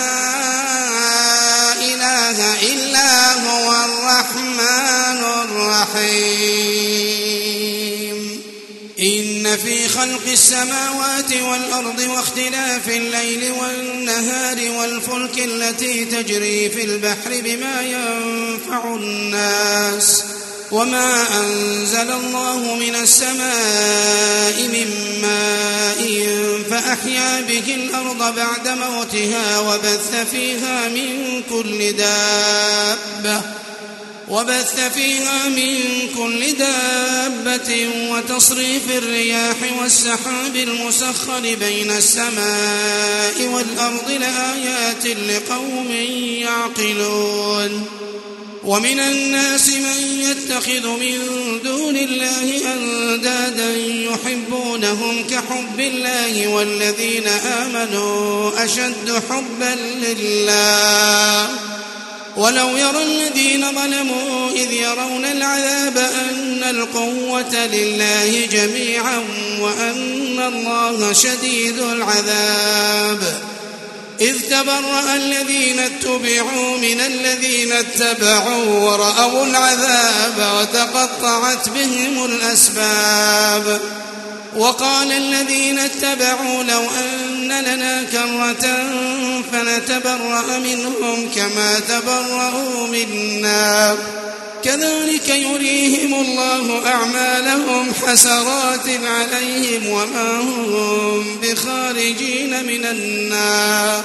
إله إلا هو الرحمن الرحيم إن في خلق السماوات والأرض واختلاف الليل والنهار والفلك التي تجري في البحر بما ينفع الناس وما أنزل الله من السماء من ماء فأحيا به الأرض بعد موتها وبث فيها من كل دابة وبث فيها من كل دابة وتصريف الرياح والسحاب المسخر بين السماء والأرض لآيات لقوم يعقلون ومن الناس من يتخذ من دون الله أندادا يحبونهم كحب الله والذين آمنوا أشد حبا لله ولو يرى الذين ظلموا إذ يرون العذاب أن القوة لله جميعا وأن الله شديد العذاب إذ تبرأ الذين اتبعوا من الذين اتبعوا ورأوا العذاب وتقطعت بهم الأسباب وقال الذين اتبعوا لو أن لنا كرة فنتبرأ منهم كما تبرأوا منا كذلك يريهم الله أعمالهم حسرات عليهم وما هم بخارجين من النار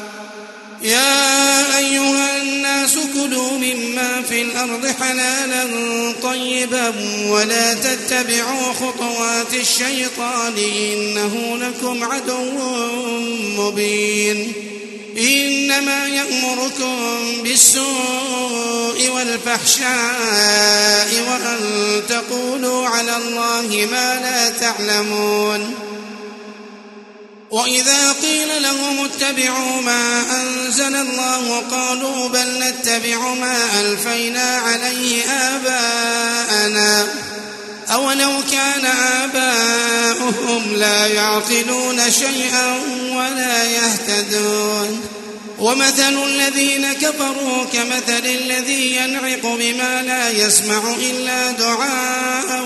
يا أيها الناس كلوا مما في الأرض حلالا طيبا ولا تتبعوا خطوات الشيطان إنه لكم عدو مبين إنما يأمركم بالسوء والفحشاء وأن تقولوا على الله ما لا تعلمون وإذا قيل لهم اتبعوا ما أنزل الله قالوا بل نتبع ما ألفينا عليه آباءنا أولو كان آباؤهم لا يعقلون شيئا ولا يهتدون ومثل الذين كفروا كمثل الذي ينعق بما لا يسمع إلا دعاء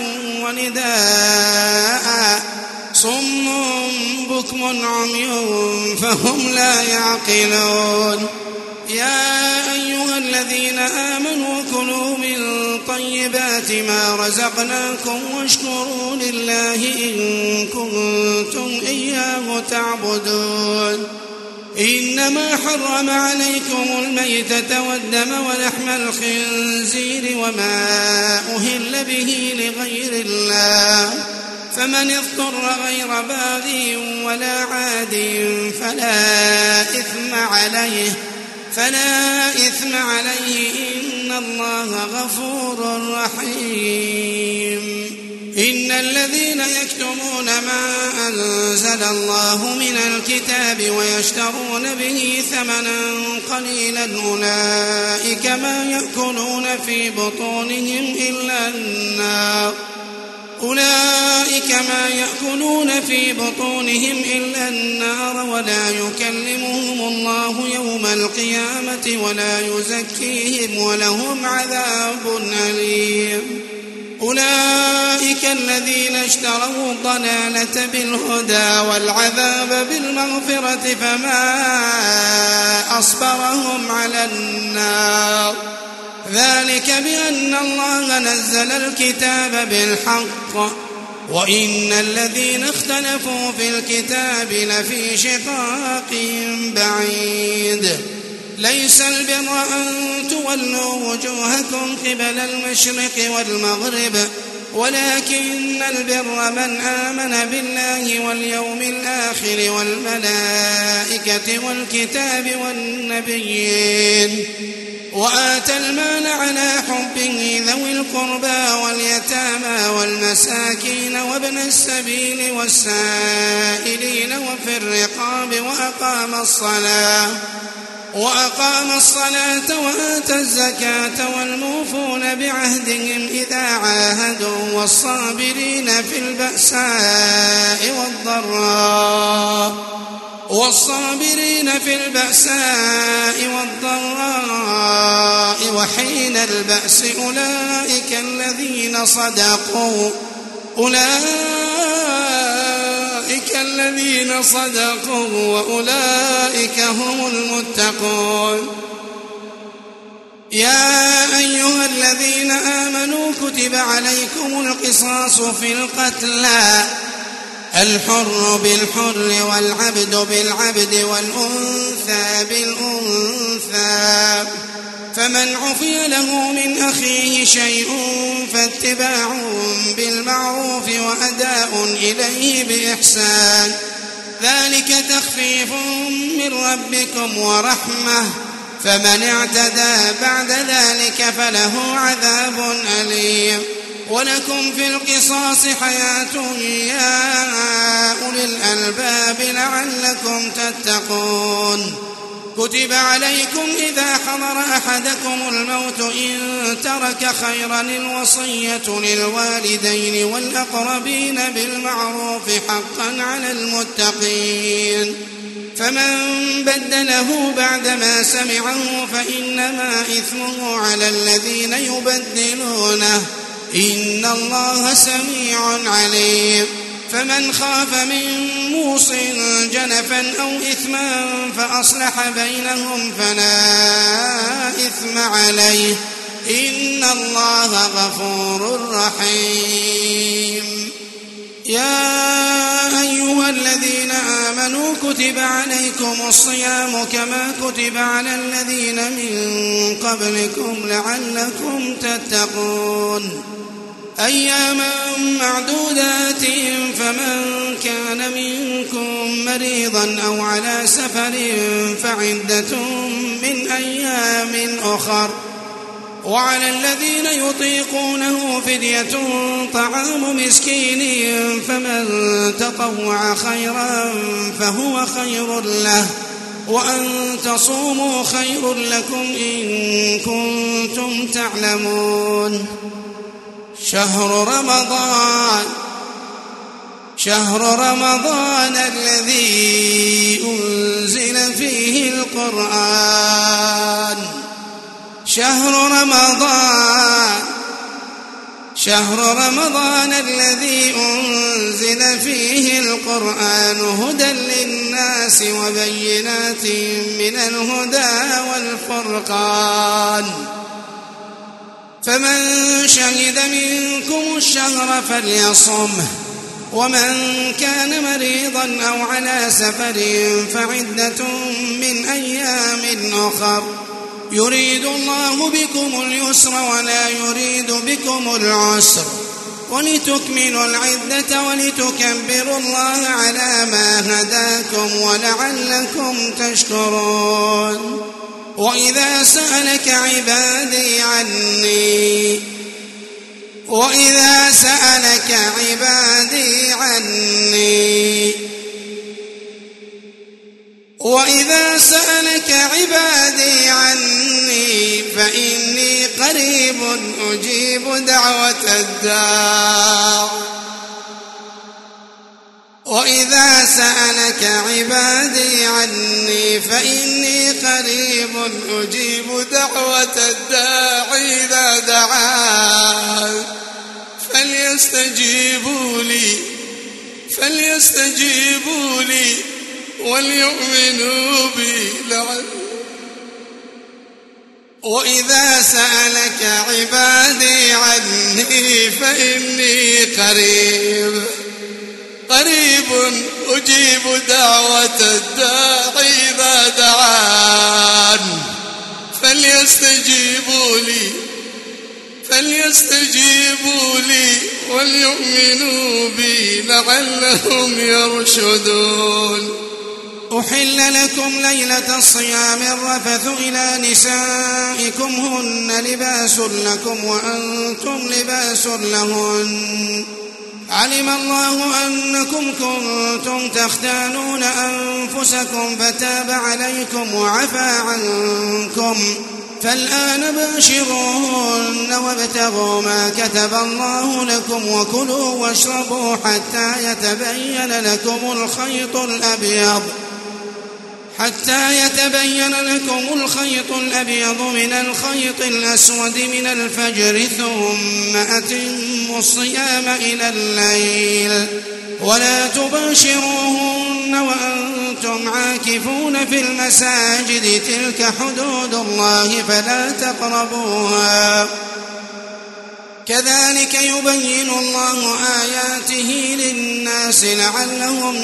ونداء صم بكم عمي فهم لا يعقلون يا أيها الذين آمنوا كلوا من طيبات ما رزقناكم واشكروا لله إن كنتم إياه تعبدون إنما حرم عليكم الميتة والدم ولحم الخنزير وما أهل به لغير الله فمن اضطر غير باغ ولا عاد فلا إثم عليه فلا إثم عليه إن الله غفور رحيم إن الذين يكتمون ما أنزل الله من الكتاب ويشترون به ثمنا قليلا أولئك ما يأكلون في بطونهم إلا النار أولئك ما يأكلون في بطونهم إلا النار ولا يكلمهم الله يوم القيامة ولا يزكيهم ولهم عذاب أليم أولئك الذين اشتروا الضلالة بالهدى والعذاب بالمغفرة فما أصبرهم على النار ذلك بأن الله نزل الكتاب بالحق وإن الذين اختلفوا في الكتاب لفي شقاق بعيد ليس البر أن تولوا وجوهكم قبل المشرق والمغرب ولكن البر من آمن بالله واليوم الآخر والملائكة والكتاب والنبيين وآتى المال على حبه ذوي القربى واليتامى والمساكين وابن السبيل والسائلين وفي الرقاب وأقام الصلاة وأقام الصلاة وآتى الزكاة والموفون بعهدهم إذا عاهدوا والصابرين في البأساء والضراء والصابرين في البأساء والضراء وحين البأس أولئك الذين صدقوا أولئك الذين صدقوا وأولئك هم المتقون. يا أيها الذين آمنوا كتب عليكم القصاص في القتلى الحر بالحر والعبد بالعبد والأنثى بالأنثى فمن عفي له من أخيه شيء فاتباع بالمعروف وأداء إليه بإحسان ذلك تخفيف من ربكم ورحمة فمن اعتدى بعد ذلك فله عذاب أليم. ولكم في القصاص حياة يا أولي الألباب لعلكم تتقون. كتب عليكم إذا حضر أحدكم الموت إن ترك خيرا الوصية للوالدين والأقربين بالمعروف حقا على المتقين فمن بدله بعدما سمعه فإنما إثمه على الذين يبدلونه إن الله سميع عليم. فمن خاف من موص جنفا أو إثما فأصلح بينهم فلا إثم عليه إن الله غفور رحيم. يا أيها الذين آمنوا كتب عليكم الصيام كما كتب على الذين من قبلكم لعلكم تتقون أياما معدودات فمن كان منكم مريضا أو على سفر فعدة من أيام أخر وعلى الذين يطيقونه فدية طعام مسكين فمن تطوع خيرا فهو خير له وأن تصوموا خير لكم إن كنتم تعلمون. شهر رمضان شهر رمضان الذي أنزل فيه القرآن شهر رمضان شهر رمضان الذي أنزل فيه القرآن هدى للناس وبينات من الهدى والفرقان فمن شهد منكم الشهر فليصمه ومن كان مريضا أو على سفر فعدة من أيام أخر يريد الله بكم اليسر ولا يريد بكم العسر ولتكملوا العدة ولتكبروا الله على ما هداكم ولعلكم تشكرون. وإذا سألك عبادي عني وإذا سألك عبادي عني وإذا سألك عبادي عني فإني قريب أجيب دعوة الداع وإذا سألك عبادي عني فإني قريب أجيب دعوة الداع إذا دعان فليستجيبوا لي فليستجيبوا لي وليؤمنوا بي لعلهم. وإذا سألك عبادي عني فإني قريب قريب أجيب دعوة الداع إذا دعان فليستجيبوا لي فليستجيبوا لي وليؤمنوا بي لعلهم يرشدون. أحل لكم ليلة الصيام الرفث إلى نسائكم هن لباس لكم وأنتم لباس لهن علم الله أنكم كنتم تختانون أنفسكم فتاب عليكم وعفى عنكم فالآن باشروهن وابتغوا ما كتب الله لكم وكلوا واشربوا حتى يتبين لكم الخيط الأبيض حتى يتبين لكم الخيط الأبيض من الخيط الأسود من الفجر ثم أتموا الصيام إلى الليل ولا تباشروهن وأنتم عاكفون في المساجد تلك حدود الله فلا تقربوها كذلك يبين الله آياته للناس لعلهم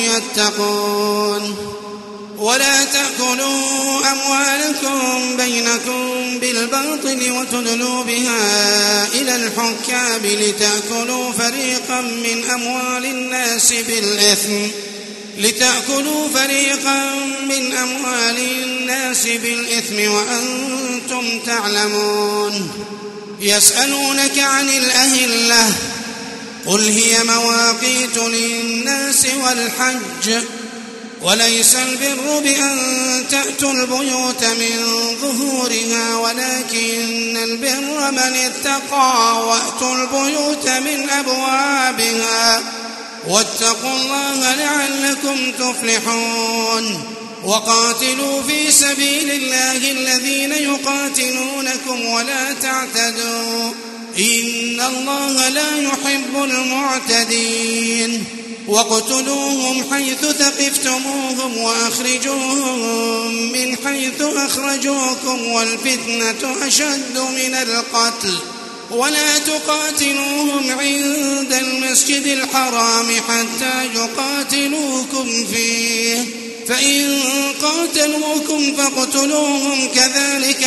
يتقون. ولا تأكلوا أموالكم بينكم بالباطل وتدلوا بها إلى الحكام لتأكلوا فريقا من أموال الناس بالإثم لتأكلوا فريقا من أموال الناس بالإثم وأنتم تعلمون. يسألونك عن الأهلة قل هي مواقيت للناس والحج وليس البر بأن تأتوا البيوت من ظهورها ولكن البر من اتقى وأتوا البيوت من أبوابها واتقوا الله لعلكم تفلحون. وقاتلوا في سبيل الله الذين يقاتلونكم ولا تعتدوا إن الله لا يحب المعتدين. واقتلوهم حيث ثقفتموهم وأخرجوهم من حيث أخرجوكم والفتنة أشد من القتل ولا تقاتلوهم عند المسجد الحرام حتى يقاتلوكم فيه فإن قاتلوكم فاقتلوهم كذلك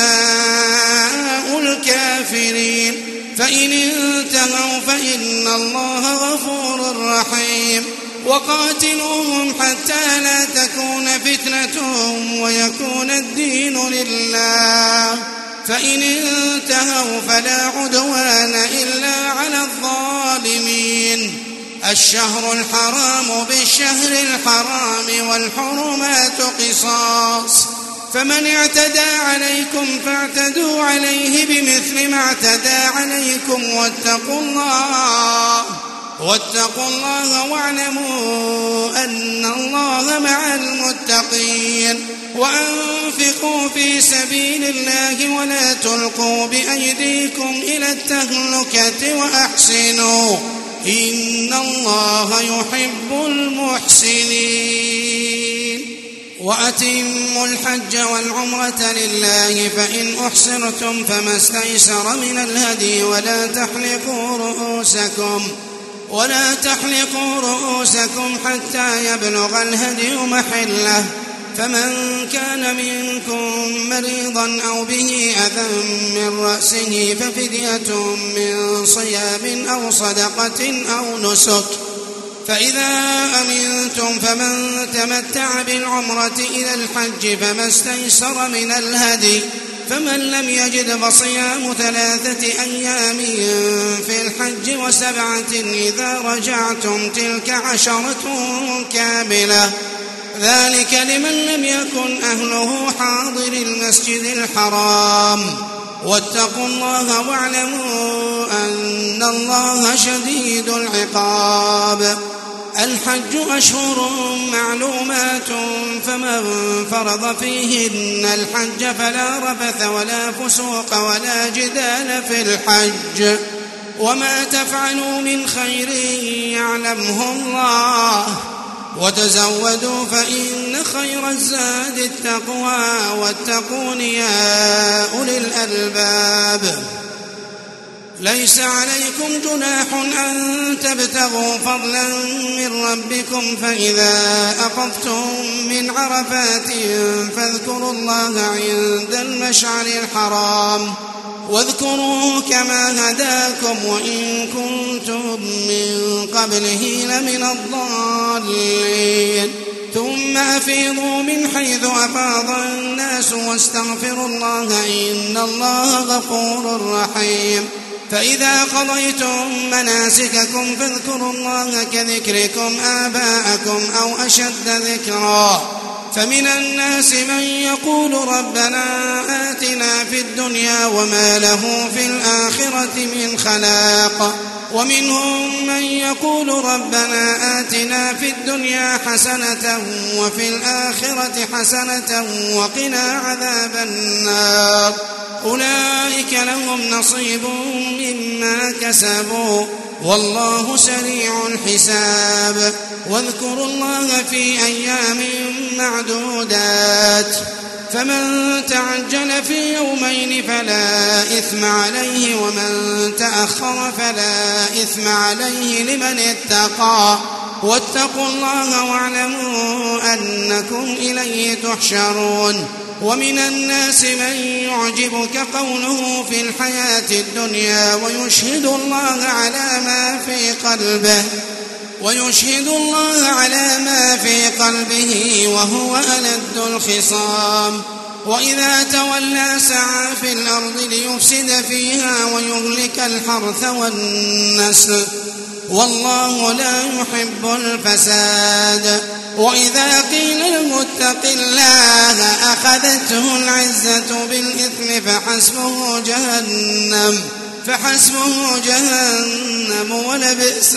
جزاء الكافرين فإن انتهوا فإن الله غفور رحيم. وقاتلوهم حتى لا تكون فتنة ويكون الدين لله فإن انتهوا فلا عدوان إلا على الظالمين. الشهر الحرام بالشهر الحرام والحرمات قصاص فمن اعتدى عليكم فاعتدوا عليه بمثل ما اعتدى عليكم واتقوا الله واتقوا الله واعلموا أن الله مع المتقين. وأنفقوا في سبيل الله ولا تلقوا بأيديكم إلى التهلكة وأحسنوا إن الله يحب المحسنين. وأتموا الحج والعمرة لله فإن أحصرتم فما استيسر من الهدي ولا تحلقوا رؤوسكم ولا تحلقوا رؤوسكم حتى يبلغ الهدي محله فمن كان منكم مريضا أو به أذى من رأسه ففدية من صيام أو صدقة أو نسك فإذا أمنتم فمن تمتع بالعمرة إلى الحج فما استيسر من الهدي فمن لم يجد فصيام ثلاثة أيام في الحج وسبعة إذا رجعتم تلك عشرة كاملة ذلك لمن لم يكن أهله حاضر المسجد الحرام واتقوا الله واعلموا أن الله شديد العقاب. الحج أشهر معلومات فمن فرض فيهن الحج فلا رفث ولا فسوق ولا جدال في الحج وما تفعلوا من خير يعلمه الله وتزودوا فإن خير الزاد التقوى واتقون يا أولي الألباب. ليس عليكم جناح أن تبتغوا فضلا من ربكم فإذا أفضتم من عرفات فاذكروا الله عند المشعر الحرام واذكروه كما هداكم وإن كنتم من قبله لمن الضالين ثم أفيضوا من حيث أفاض الناس واستغفروا الله إن الله غفور رحيم فإذا قضيتم مناسككم فاذكروا الله كذكركم آباءكم أو أشد ذكرا فمن الناس من يقول ربنا آتنا في الدنيا وما له في الآخرة من خلاق ومنهم من يقول ربنا آتنا في الدنيا حسنة وفي الآخرة حسنة وقنا عذاب النار أولئك لهم نصيب مما كسبوا والله سريع الحساب واذكروا الله في أيام معدودات فمن تعجل في يومين فلا إثم عليه ومن تأخر فلا إثم عليه لمن اتقى واتقوا الله واعلموا أنكم إليه تحشرون ومن الناس من يعجبك قوله في الحياة الدنيا ويشهد الله على ما في قلبه ويشهد الله على ما في قلبه وهو ألد الخصام وإذا تولى سعى في الأرض ليفسد فيها ويهلك الحرث والنسل والله لا يحب الفساد وإذا قيل له اتق الله أخذته العزة بالإثم فحسبه جهنم فحسبه جهنم ولبئس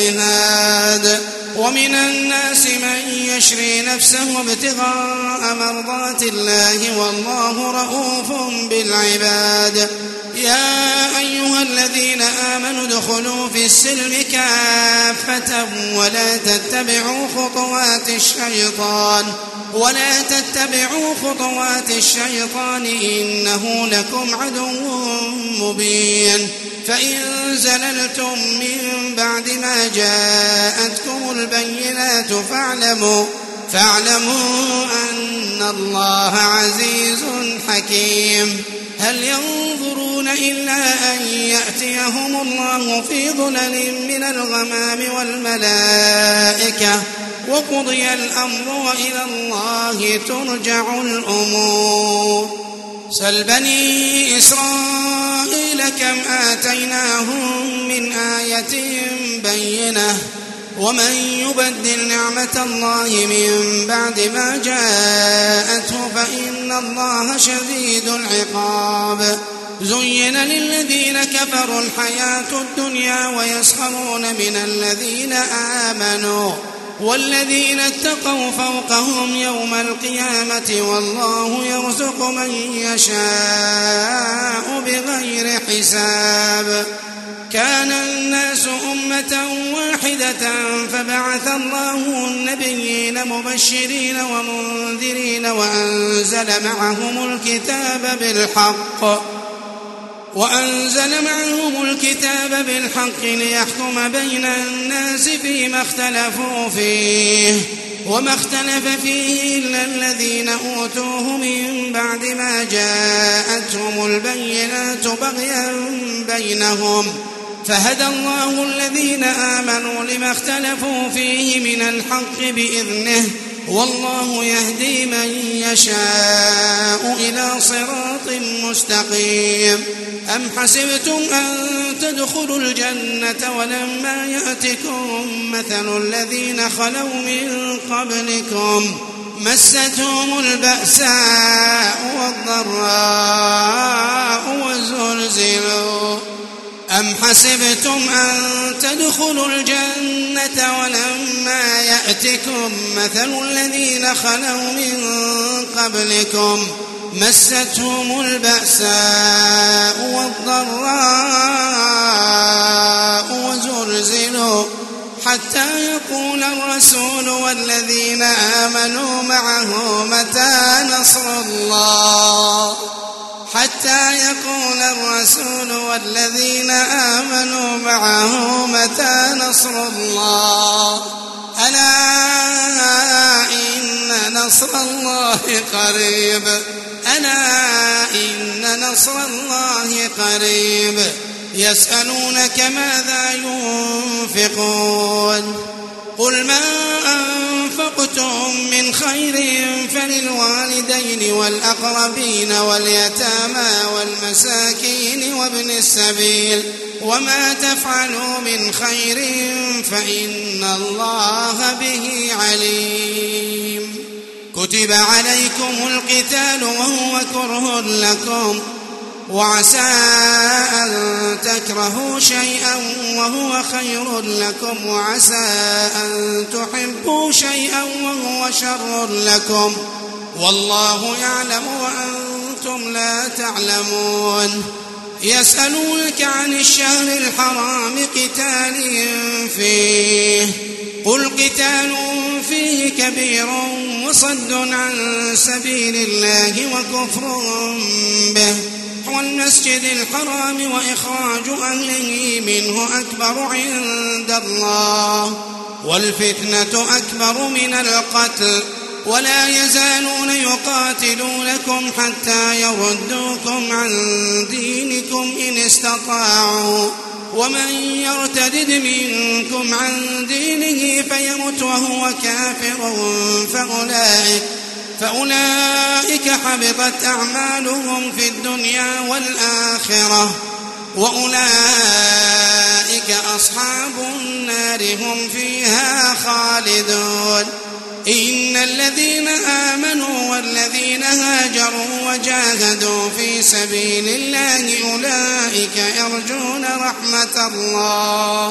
المهاد ومن الناس من يشري نفسه ابتغاء مرضات الله والله رؤوف بالعباد يا أيها الذين آمنوا ادخلوا في السلم كافة ولا تتبعوا خطوات الشيطان ولا تتبعوا خطوات الشيطان إنه لكم عدو مبين فإن زللتم من بعد ما جاءتكم البينات فاعلموا فاعلموا أن الله عزيز حكيم هل ينظرون إلا أن يأتيهم الله في ظلل من الغمام والملائكة وقضي الأمر وإلى الله ترجع الأمور سل بني إسرائيل كم آتيناهم من آية بينة ومن يبدل نعمة الله من بعد ما جاءته فإن الله شديد العقاب زين للذين كفروا الحياة الدنيا ويسخرون من الذين آمنوا والذين اتقوا فوقهم يوم القيامة والله يرزق من يشاء بغير حساب كان الناس أمة واحدة فبعث الله النبيين مبشرين ومنذرين وأنزل معهم الكتاب بالحق وأنزل معهم الكتاب بالحق ليحكم بين الناس فيما اختلفوا فيه وما اختلف فيه إلا الذين أوتوه من بعد ما جاءتهم البينات بغيا بينهم فهدى الله الذين آمنوا لما اختلفوا فيه من الحق بإذنه والله يهدي من يشاء إلى صراط مستقيم أم حسبتم أن تدخلوا الجنة ولما يأتكم مثل الذين خلوا من قبلكم مستهم البأساء والضراء وزلزلوا أم حسبتم أن تدخلوا الجنة ولما يأتكم مثل الذين خلوا من قبلكم مستهم البأساء والضراء وزلزلوا حتى يقول الرسول والذين آمنوا معه متى نصر الله حتى يقول الرسول والذين آمنوا معه متى نصر الله ألا إن نصر الله قريب ألا إن نصر الله قريب يسألونك ماذا ينفقون قل ما أنفقتم من خير فللوالدين والأقربين واليتامى والمساكين وابن السبيل وما تفعلوا من خير فإن الله به عليم كتب عليكم القتال وهو كره لكم وعسى أن تكرهوا شيئا وهو خير لكم وعسى أن تحبوا شيئا وهو شر لكم والله يعلم وأنتم لا تعلمون يسألونك عن الشهر الحرام قتال فيه قل قتال فيه كبير وصد عن سبيل الله وكفر به والمسجد الحرام وإخراج أهله منه أكبر عند الله والفتنة أكبر من القتل ولا يزالون يقاتلونكم حتى يردوكم عن دينكم إن استطاعوا ومن يرتدد منكم عن دينه فيمت وهو كافر فأولئك فأولئك حبطت أعمالهم في الدنيا والآخرة وأولئك أصحاب النار هم فيها خالدون إن الذين آمنوا والذين هاجروا وجاهدوا في سبيل الله أولئك يرجون رحمة الله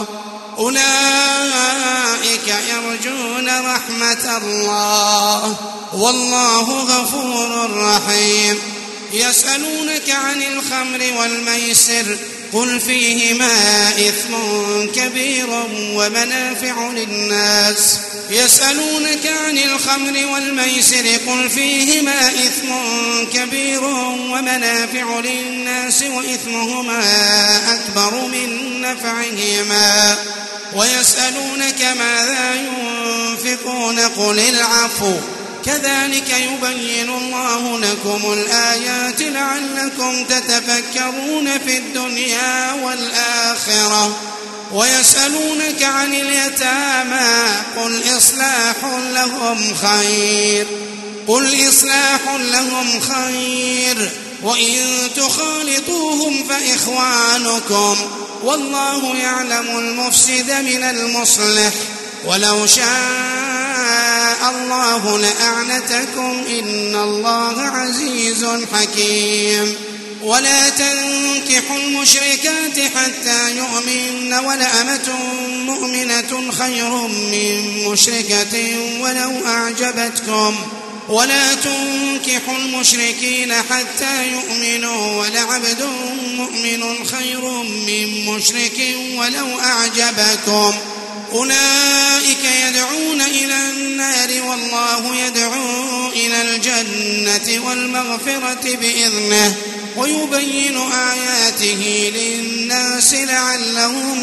أولئك يرجون رحمة الله والله غفور رحيم يسألونك عن الخمر والميسر قل فيهما إثم كبير ومنافع للناس يسألونك عن الخمر والميسر قل فيهما إثم كبير ومنافع للناس وإثمهما أكبر من نفعهما ويسألونك ماذا ينفقون قل العفو كذلك يبين الله لكم الآيات لعلكم تتفكرون في الدنيا والآخرة ويسألونك عن اليتامى قل إصلاح لهم خير قل إصلاح لهم خير وإن تخالطوهم فإخوانكم والله يعلم المفسد من المصلح ولو شاء الله لأعنتكم إن الله عزيز حكيم ولا تنكحوا المشركات حتى يؤمن ولأمة مؤمنة خير من مشركة ولو أعجبتكم ولا تنكحوا المشركين حتى يؤمنوا ولعبد مؤمن خير من مشرك ولو أعجبكم أولئك يدعون إلى النار والله يدعو إلى الجنة والمغفرة بإذنه ويبين آياته للناس لعلهم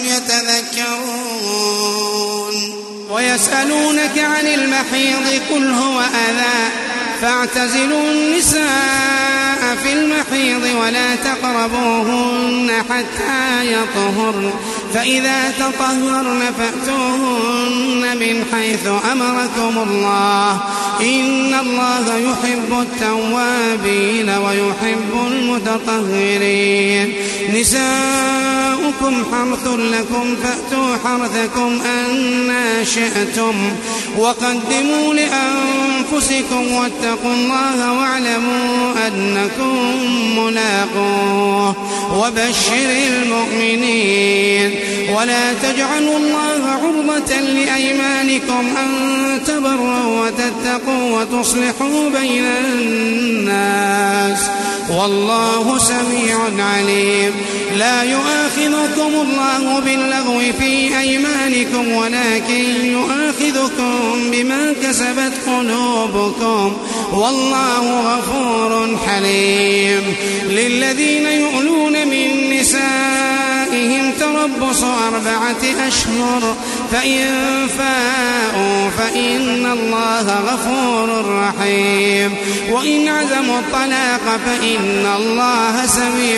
يتذكرون ويسألونك عن المحيض قل هو أذى فاعتزلوا النساء في المحيض ولا تقربوهن حتى يطهرن فإذا تطهرن فأتوهن من حيث أمركم الله إن الله يحب التوابين ويحب المتطهرين نساؤكم حرث لكم فأتوا حرثكم أنى شئتم وقدموا لأنفسكم واتقوا الله واعلموا أنكم ملاقوه وبشر المؤمنين ولا تجعلوا الله عرضة لأيمانكم أن تبروا وتتقوا وتصلحوا بين الناس والله سميع عليم لا يؤاخذكم الله باللغو في أيمانكم ولكن يؤاخذكم بما كسبت قلوبكم والله غفور حليم للذين يؤلون من نسائهم تربص أربعة أشهر فإن فاءوا فإن الله غفور رحيم وإن عزموا الطلاق فإن الله سميع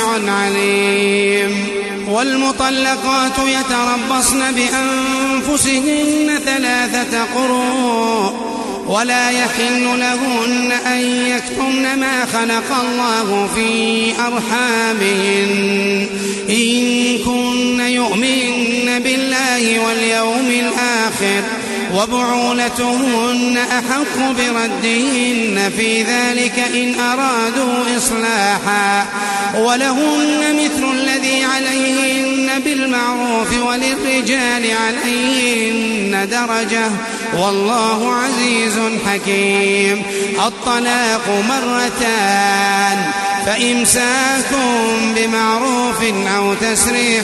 عليم والمطلقات يتربصن بأنفسهن ثلاثة قروء ولا يحل لهن أن يكتمن ما خلق الله في أرحامهن إن كن يؤمن بالله واليوم الآخر وبعولتهن أحق بردهن في ذلك إن أرادوا إصلاحا ولهن مثل الذي عليهن بالمعروف وللرجال عليهن درجة والله عزيز حكيم. الطلاق مرتان فإمساكم بمعروف أو تسريح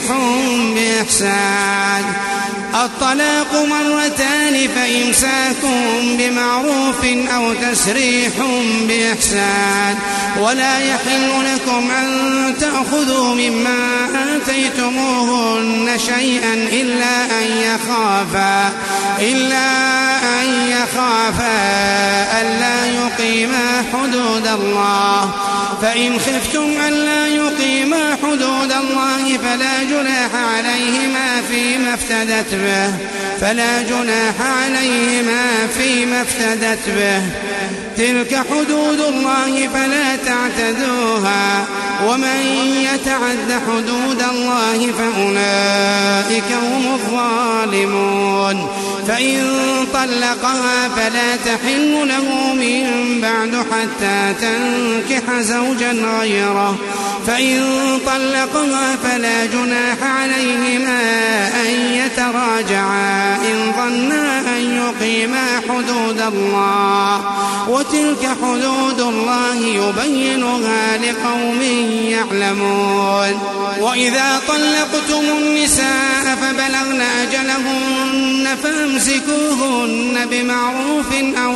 بإحسان الطلاق مرتان فإمساكم بمعروف أو تسريح بإحسان ولا يحل لكم أن تأخذوا مما آتيتموهن شيئا إلا أن يخافا إلا أن يخافا ألا يقيما حدود الله فإن خفتم ألا يقيما حدود الله فلا جناح عليهما فيما افتدت به فلا جناح عليهما فيما افتدت به تلك حدود الله فلا تعتدوها ومن يتعد حدود الله فأولئك هم الظالمون. فإن طلقها فلا تحل له من بعد حتى تنكح زوجا غيره فإن طلقها فلا جناح عليهما أن يتراجعا إن ظنا أن يقيما حدود الله وتلك حدود الله يبينها لقوم يعلمون. وإذا طلقتم النساء فبلغن أجلهن فامسكوهن بمعروف أو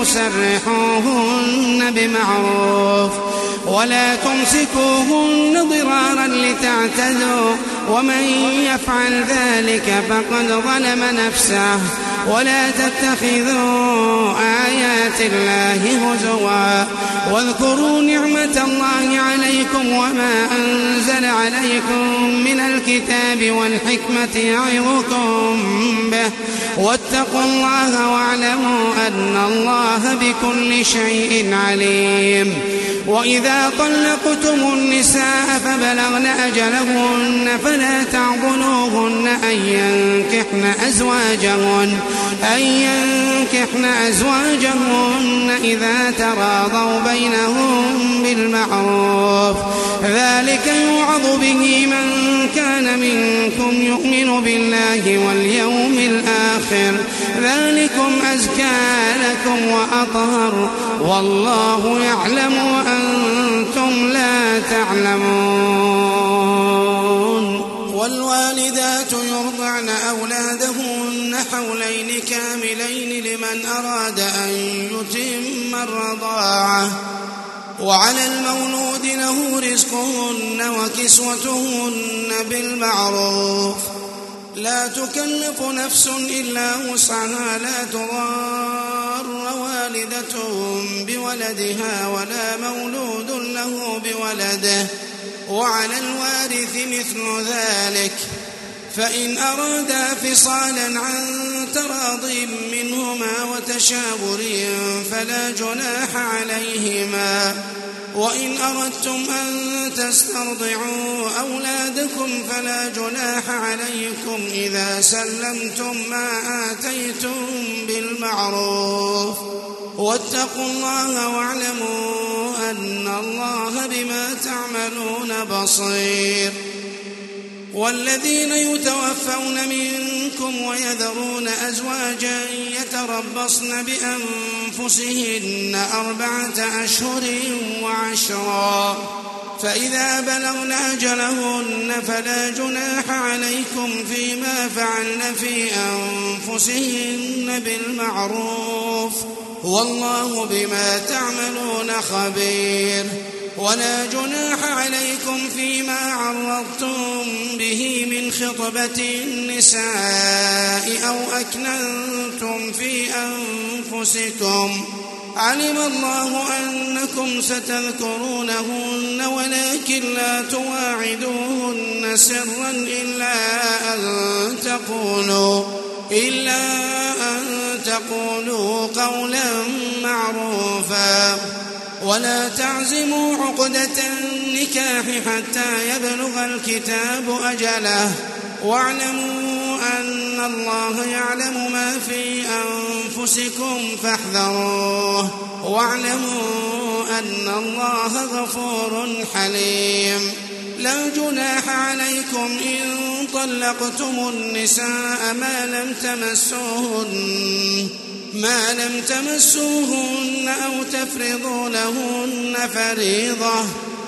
سرحوهن بمعروف ولا تمسكوهن ضرارا لتعتدوا ومن يفعل ذلك فقد ظلم نفسه ولا تتخذوا آيات الله هزوا واذكروا نعمة الله عليكم وما أنزل عليكم من الكتاب والحكمة يعظكم به واتقوا الله واعلموا أن الله بكل شيء عليم. وإذا طلقتم النساء فبلغن أجلهن فلا تعضلوهن أن ينكحن أزواجهن أن ينكحن أزواجهن إذا تراضوا بينهم بالمعروف ذلك يوعظ به من كان منكم يؤمن بالله واليوم الآخر ذلكم أزكى لكم وأطهر والله يعلم وأنتم لا تعلمون. والوالدات يرضعن أولادهن حولين كاملين لمن أراد أن يتم الرضاعة وعلى المولود له رزقهن وكسوتهن بالمعروف لا تكلف نفس إلا وسعها لا تضار والدة بولدها ولا مولود له بولده وعلى الوارث مثل ذلك فإن أرادا فصالا عن تراض منهما وتشاور فلا جناح عليهما وإن أردتم أن تسترضعوا أولادكم فلا جناح عليكم إذا سلمتم ما آتيتم بالمعروف واتقوا الله واعلموا أن الله بما تعملون بصير. والذين يتوفون منكم ويذرون أزواجا يتربصن بأنفسهن أربعة أشهر وعشرا فإذا بلغن أجلهن فلا جناح عليكم فيما فعلن في أنفسهن بالمعروف والله بما تعملون خبير. ولا جناح عليكم فيما عرضتم به من خطبة النساء أو أكننتم في أنفسكم. علم الله أنكم ستذكرونهن ولكن لا تواعدوهن سرا إلا أن تقولوا إلا أن تقولوا قولا معروفا ولا تعزموا عقدة النكاح حتى يبلغ الكتاب أجله واعلموا أن الله يعلم ما في أنفسكم فاحذروه واعلموا أن الله غفور حليم. لا جناح عليكم إن طلقتم النساء ما لم تمسوهن ما لم تمسوهن أو تفرضوا لهن فريضة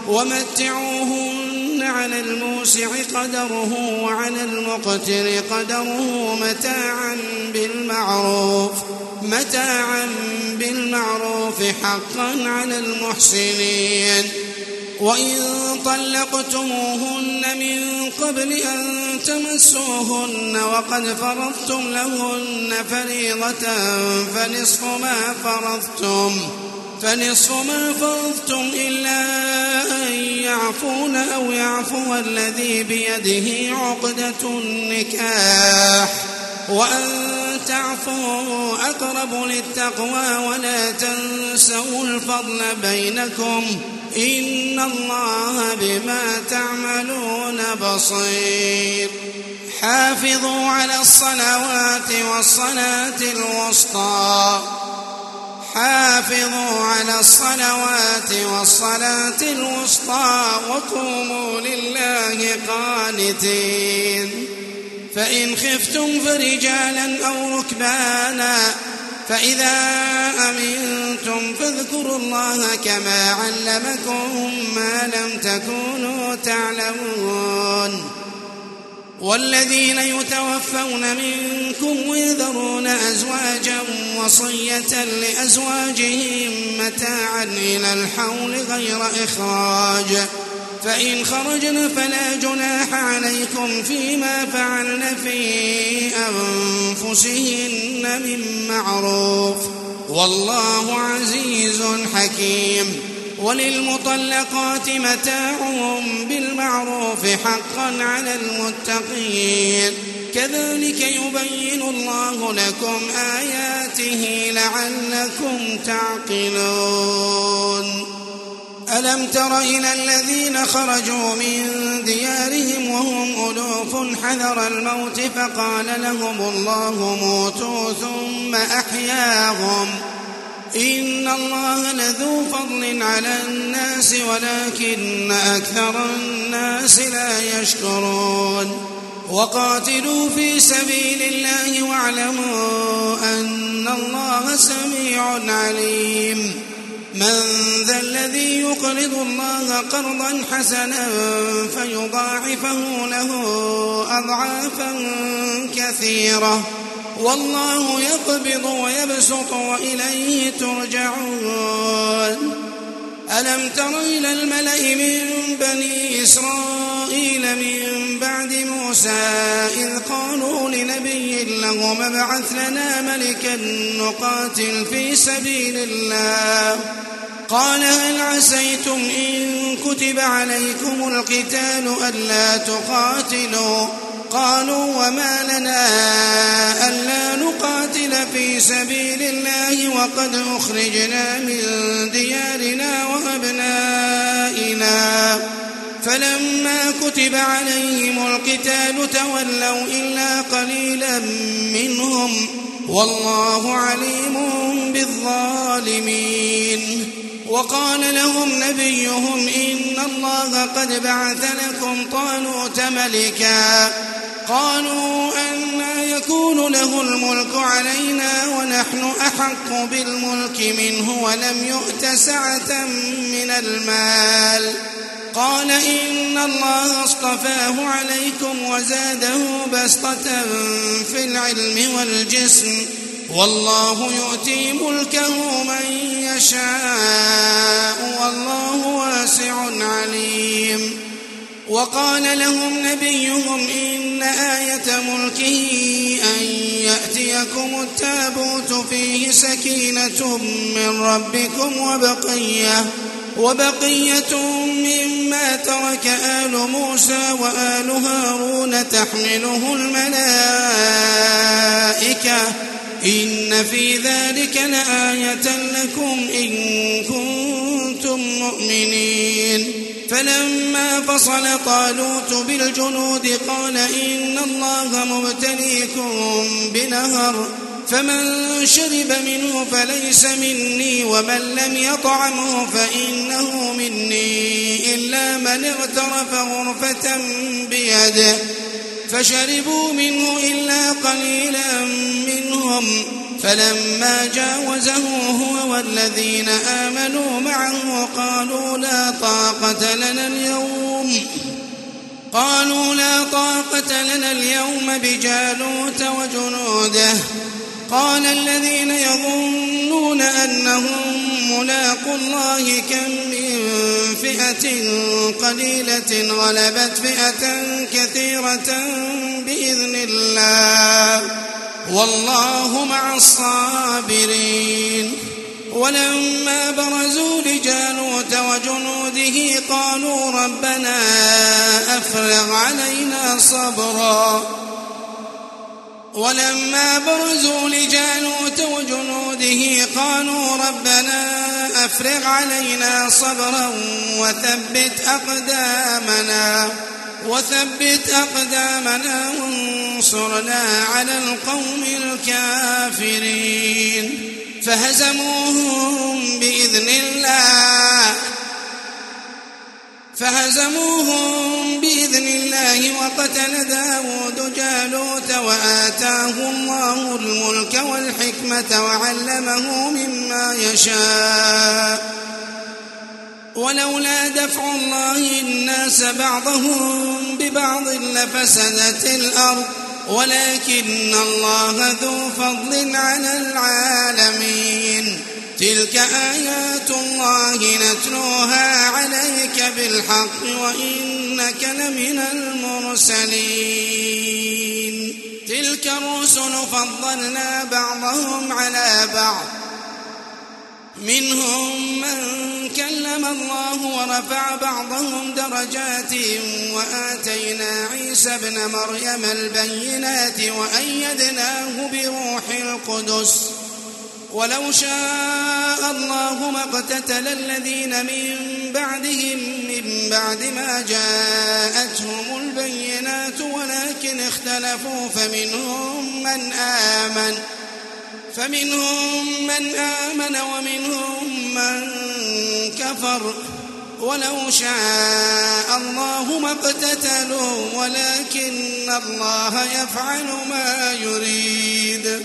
ومتعوهن على الموسع قدره وعلى المقتر قدره متاعا بالمعروف متاعا بالمعروف حقا على المحسنين. وإن طلقتموهن من قبل أن تمسوهن وقد فرضتم لهن فريضة فنصف ما فرضتم فنصف ما فرضتم إلا أن يعفون أو يعفو الذي بيده عقدة النكاح وأن تعفوا أقرب للتقوى ولا تنسوا الفضل بينكم إن الله بما تعملون بصير. حافظوا على الصلوات والصلاة الوسطى حافظوا على الصلوات والصلاة الوسطى وقوموا لله قانتين. فإن خفتم فرجالا أو ركبانا فإذا أمنتم فاذكروا الله كما علمكم ما لم تكونوا تعلمون. والذين يتوفون منكم ويذرون أزواجا وصية لأزواجهم متاعا إلى الحول غير إخراج فإن خرجن فلا جناح عليكم فيما فعلن في أنفسهن من معروف والله عزيز حكيم. وللمطلقات متاع بالمعروف حقا على المتقين كذلك يبين الله لكم آياته لعلكم تعقلون. ألم تر إلى الذين خرجوا من ديارهم وهم ألوف حذر الموت فقال لهم الله موتوا ثم أحياهم إن الله لذو فضل على الناس ولكن أكثر الناس لا يشكرون. وقاتلوا في سبيل الله واعلموا أن الله سميع عليم. من ذا الذي يقرض الله قرضا حسنا فيضاعفه له أضعافا كثيرة والله يقبض ويبسط وإليه ترجعون. ألم تر إلى الملأ من بني إسرائيل من بعد موسى إذ قالوا لنبي لهم ابعث لنا ملكا نقاتل في سبيل الله قال هل عسيتم إن كتب عليكم القتال ألا تقاتلوا قالوا وما لنا ألا نقاتل في سبيل الله وقد أخرجنا من ديارنا وأبنائنا فلما كتب عليهم القتال تولوا إلا قليلا منهم والله عليم بالظالمين. وقال لهم نبيهم إن الله قد بعث لكم طالوت ملكا قالوا أنى يكون له الملك علينا ونحن أحق بالملك منه ولم يؤت سعة من المال قال إن الله اصطفاه عليكم وزاده بسطة في العلم والجسم والله يؤتي ملكه من يشاء والله واسع وقال لهم نبيهم إن آية ملكه أن يأتيكم التابوت فيه سكينة من ربكم وبقية, وبقية مما ترك آل موسى وآل هارون تحمله الملائكة إن في ذلك لآية لكم إن كنتم مؤمنين. فلما فصل طالوت بالجنود قال إن الله مبتليكم بنهر فمن شرب منه فليس مني ومن لم يطعمه فإنه مني إلا من اغترف غرفة بيده فشربوا منه إلا قليلا منهم. فلما جاوزه هو والذين آمنوا معه قالوا لا طاقة لنا اليوم قالوا لا طاقة لنا اليوم بجالوت وجنوده. قال الذين يظنون أنهم ملاقوا الله كم من فئة قليلة غلبت فئة كثيرة بإذن الله والله مع الصابرين. ولما برزوا لجالوت وجنوده قالوا ربنا أفرغ علينا صبرا ولما برزوا لجالوت وجنوده قالوا ربنا أفرغ علينا صبرا وثبت أقدامنا وثبت أقدامنا وانصرنا على القوم الكافرين. فهزموهم بإذن الله فهزموهم بإذن الله وقتل داود جالوت وآتاه الله الملك والحكمة وعلمه مما يشاء. ولولا دفع الله الناس بعضهم ببعض لفسدت الأرض ولكن الله ذو فضل على العالمين. تلك آيات الله نتلوها عليك بالحق وإنك لمن المرسلين. تلك الرسل فضلنا بعضهم على بعض منهم من كلم الله ورفع بعضهم درجات وآتينا عيسى ابن مريم البينات وأيدناه بروح القدس. ولو شاء الله ما اقتتل الذين من بعدهم من بعد ما جاءتهم البينات ولكن اختلفوا فمنهم من آمن فمنهم من آمن ومنهم من كفر. ولو شاء الله ما اقتتلوا ولكن الله يفعل ما يريد.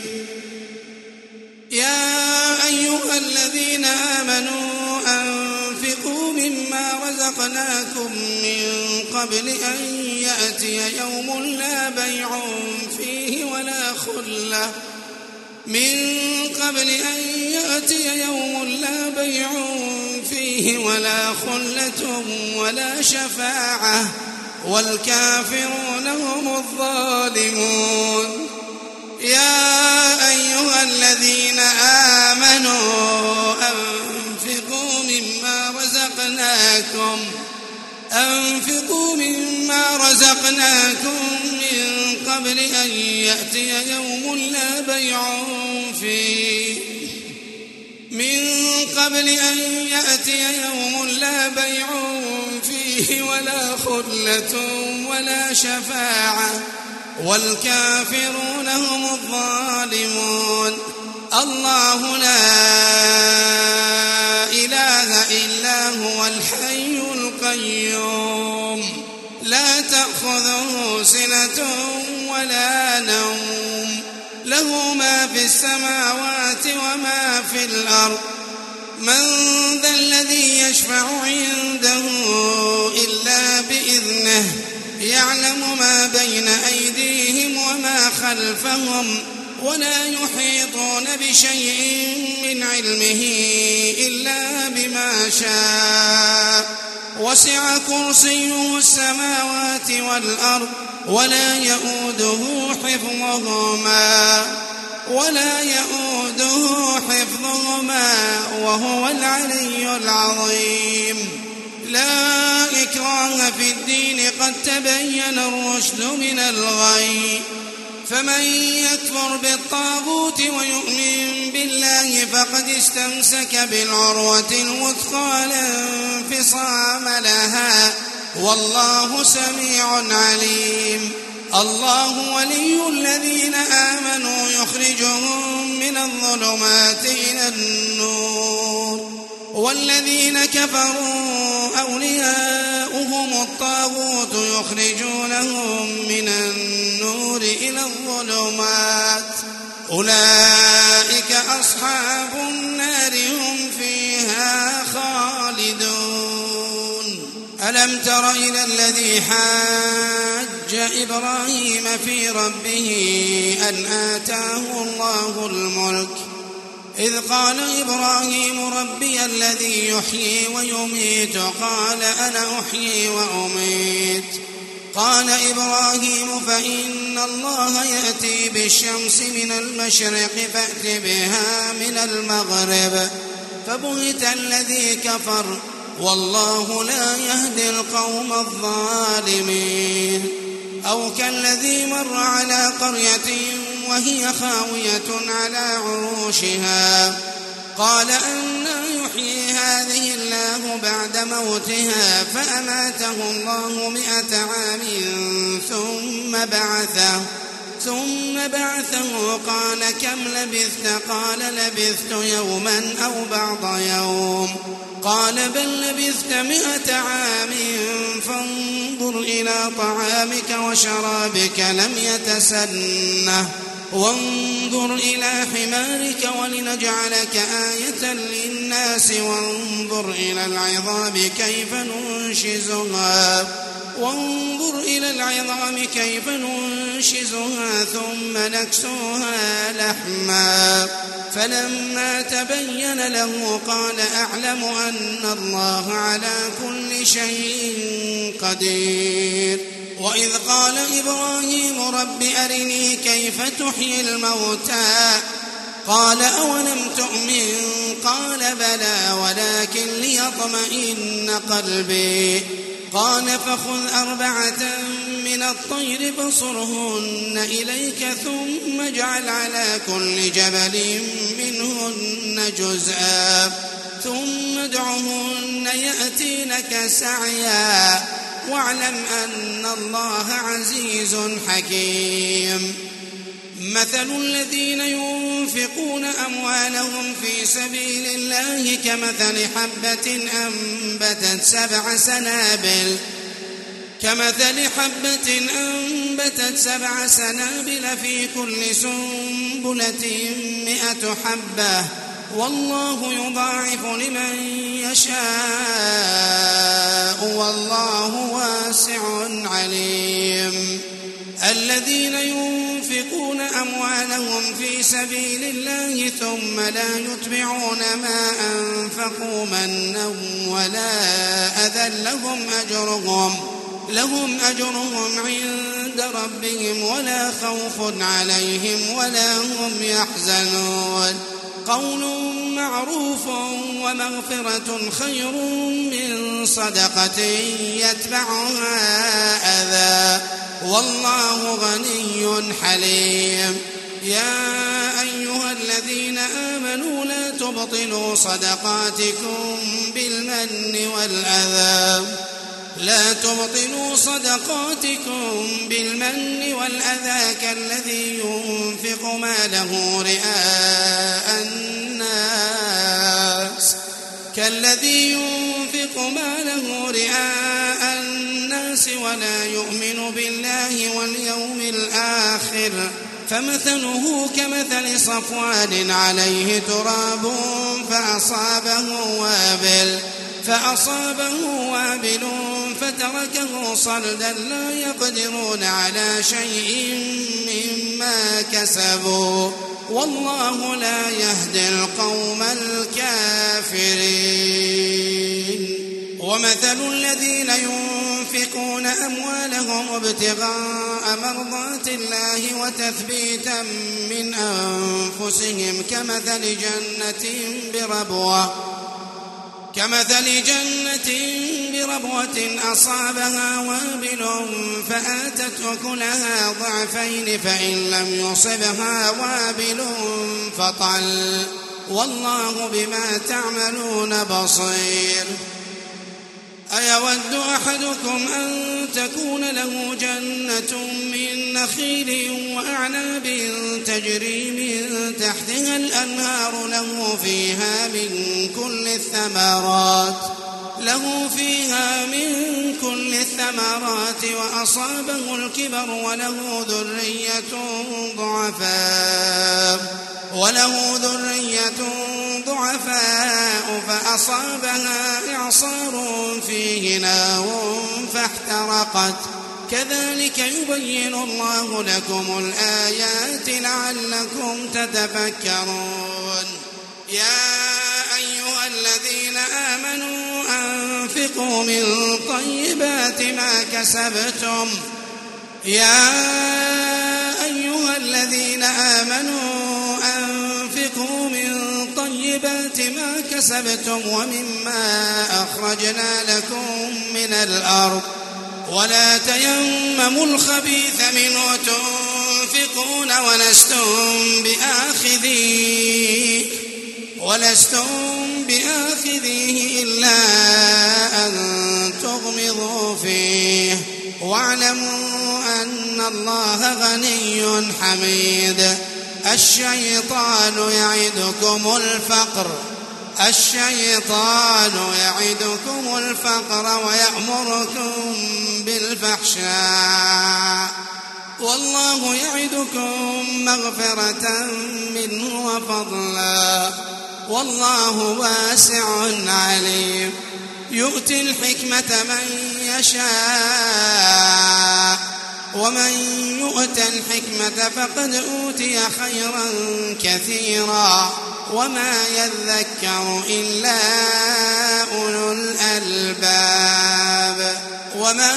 يا أيها الذين آمنوا أنفقوا مما رزقناكم من قبل أن يأتي يوم لا بيع فيه ولا خلة من قبل أن يأتي يوم لا بيع فيه ولا خلة ولا شفاعة والكافرون هم الظالمون. يا أيها الذين آمنوا أنفقوا مما رزقناكم أنفقوا مما رزقناكم من قبل أن يأتي يوم لا بيع فيه من قبل أن يأتي يوم لا بيع فيه ولا خلة ولا شفاعة والكافرون هم الظالمون. الله لا إله إلا هو الحي القيوم لا تأخذه سنة ولا نوم له ما في السماوات وما في الأرض. من ذا الذي يشفع عنده إلا بإذنه يعلم ما بين أيديهم وما خلفهم ولا يحيطون بشيء من علمه إلا بما شاء وسع كرسيه السماوات والأرض ولا يؤوده حفظهما ولا يؤوده حفظهما وهو العلي العظيم. لا إكراه في الدين قد تبين الرشد من الغي، فمن يكفر بالطاغوت ويؤمن بالله فقد استمسك بالعروة الوثقى لا انفصام لها، والله سميع عليم. الله ولي الذين آمنوا يخرجهم من الظلمات إلى النور، والذين كفروا أولياؤهم الطاغوت يخرجونهم من النور إلى الظلمات، أولئك أصحاب النار هم فيها خالدون. ألم تر إلى الذي حاج إبراهيم في ربه أن آتاه الله الملك، إذ قال إبراهيم ربي الذي يحيي ويميت قال أنا أحيي وأميت. قال إبراهيم فإن الله يأتي بالشمس من المشرق فأت بها من المغرب، فبهت الذي كفر والله لا يهدي القوم الظالمين. أو كالذي مر على قرية وهي خاوية على عروشها قال أنى يحيي هذه الله بعد موتها، فأماته الله مئة عام ثم بعثه ثم بعثه قال كم لبثت؟ قال لبثت يوما أو بعض يوم. قال بل لبثت مئة عام فانظر إلى طعامك وشرابك لم يتسنه، وانظر إلى حمارك ولنجعلك آية للناس، وانظر إلى العظام كيف ننشزها وانظر إلى العظام كيف ننشزها ثم نكسوها لحما. فلما تبين له قال أعلم أن الله على كل شيء قدير. وإذ قال إبراهيم رب أرني كيف تحيي الموتى قال أولم تؤمن قال بلى ولكن ليطمئن قلبي. قال فخذ أربعة من الطير فصرهن إليك ثم اجعل على كل جبل منهن جزءا ثم ادعهن يأتينك سعيا واعلم أن الله عزيز حكيم. مثل الذين ينفقون أموالهم في سبيل الله كمثل حبة أنبتت سبع سنابل كمثل حبة أنبتت سبع سنابل في كل سنبلة مئة حبة والله يضاعف لمن يشاء والله واسع عليم. الذين ينفقون أموالهم في سبيل الله ثم لا يتبعون ما أنفقوا منا ولا أذى لهم أجرهم لهم أجرهم عند ربهم ولا خوف عليهم ولا هم يحزنون. قول معروف ومغفرة خير من صدقة يتبعها أذى والله غني حليم. يا أيها الذين آمنوا لا تبطلوا صدقاتكم بالمن والأذى لا تبطلوا صدقاتكم بالمن والأذى كالذي ينفق ماله رئاء الناس كالذي ينفق ماله رئاء الناس ولا يؤمن بالله واليوم الآخر فمثله كمثل صفوان عليه تراب فأصابه وابل فأصابه وابل فتركه صلدا لا يقدرون على شيء مما كسبوا والله لا يهدي القوم الكافرين. ومثل الذين ينفقون أموالهم ابتغاء مرضات الله وتثبيتا من أنفسهم كمثل جنة بربوة كمثل جنة بربوة أصابها وابل فآتت أكلها ضعفين فإن لم يصبها وابل فطل والله بما تعملون بصير. أيود أحدكم أن تكون له جنة من نخيل وأعناب تجري من تحتها الأنهار له فيها من كل الثمرات له فيها من كل الثمرات وأصابه الكبر وله ذرية ضعفاء وله ذرية ضعفاء فأصابها إعصار فيه نار فاحترقت كذلك يبين الله لكم الآيات لعلكم تتفكرون. يا أيها الذين آمنوا أنفقوا من طيبات ما كسبتم يا أيها الذين آمنوا أنفقوا من طيبات ما كسبتم ومما أخرجنا لكم من الأرض ولا تيمموا الخبيث منه تنفقون ولستم بآخذيه ولستم بآخذيه إلا أن تغمضوا فيه واعلموا أن الله غني حميد. الشيطان يعدكم الفقر الشيطان يعدكم الفقر ويأمركم بالفحشاء والله يعدكم مغفرة منه وفضلا والله واسع عليم. يؤتي الحكمة من يشاء ومن يؤت الحكمة فقد أوتي خيرا كثيرا وما يذكر إلا أولو الألباب. وما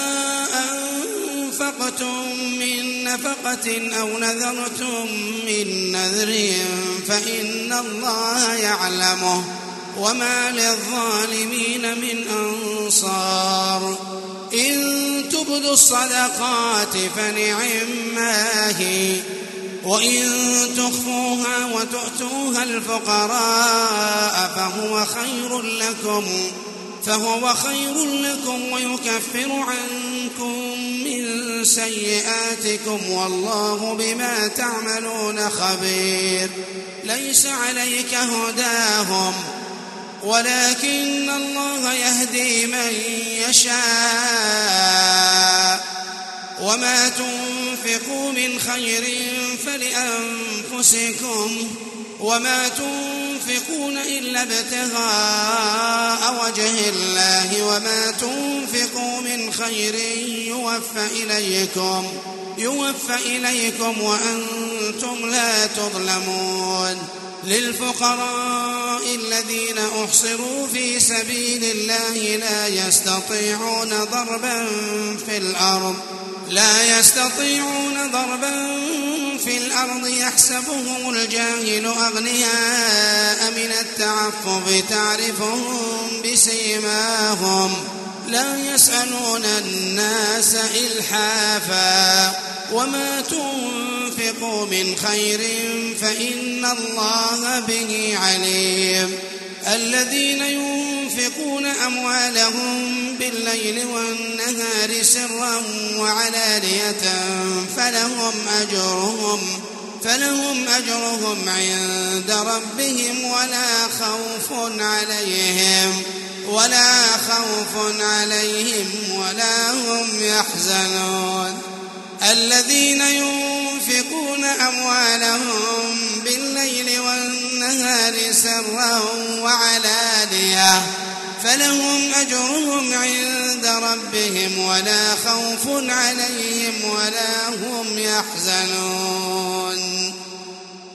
أنفقتم من نفقة أو نذرتم من نذر فإن الله يعلمه وما للظالمين من أنصار. إن تبدوا الصدقات فنعما هي وإن تخفوها وتؤتوها الفقراء فهو خير لكم فهو خير لكم ويكفر عنكم من سيئاتكم والله بما تعملون خبير. ليس عليك هداهم ولكن الله يهدي من يشاء وما تنفقوا من خير فلأنفسكم وما تنفقون إلا ابتغاء وجه الله وما تنفقوا من خير يوفى إليكم يوفى إليكم وأنتم لا تظلمون. للفقراء الذين أحصروا في سبيل الله لا يستطيعون ضربا في الأرض لا يستطيعون ضربا في الأرض يحسبهم الجاهل أغنياء من التعفف تعرفهم بسيماهم لا يسألون الناس إلحافا وما تنفقوا من خير فإن الله به عليم. الذين ينفقون أموالهم بالليل والنهار سرا وعلانية فلهم أجرهم فلهم أجرهم عند ربهم ولا خوف عليهم ولا خوف عليهم ولا هم يحزنون. الذين ينفقون أموالهم بالليل والنهار سرا وعلانية فلهم أجرهم عند ربهم ولا خوف عليهم ولا هم يحزنون.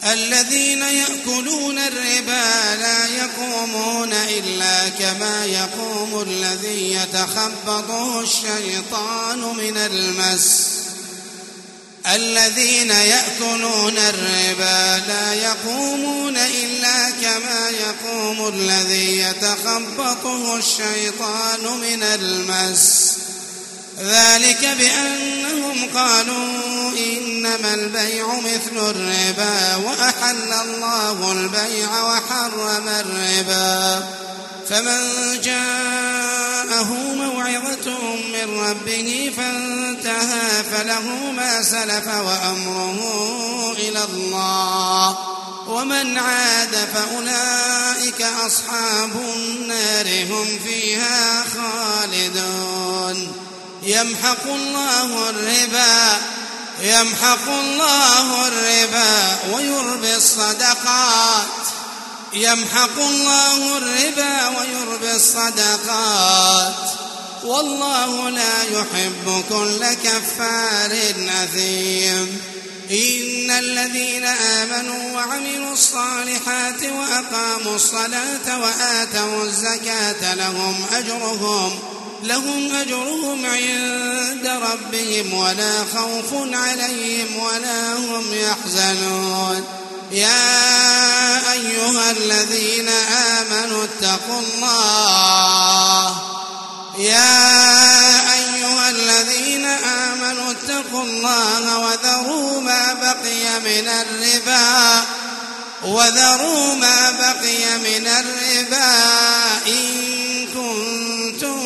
الذين يأكلون الربا لا يقومون إلا كما يقوم الذي يتخبطه الشيطان من المس الذين يأكلون الربا لا يقومون إلا كما يقوم الذي يتخبطه الشيطان من المس ذلك بأنهم قالوا إنما البيع مثل الربا وأحل الله البيع وحرم الربا فمن جاءه موعظة من ربه فانتهى فله ما سلف وأمره إلى الله ومن عاد فأولئك أصحاب النار هم فيها خالدون يمحق الله الربا يمحق الله الربا ويربي الصدقات يمحق الله الربا ويربي الصدقات والله لا يحب كل كفار أثيم إن الذين آمنوا وعملوا الصالحات وأقاموا الصلاة وآتوا الزكاة لهم أجرهم لهم أجرهم عند ربهم ولا خوف عليهم ولا هم يحزنون يا أيها الذين آمنوا اتقوا الله يا أيها الذين آمنوا اتقوا الله وذروا ما بقي من الربا وذروا ما بقي من الربا إن كنتم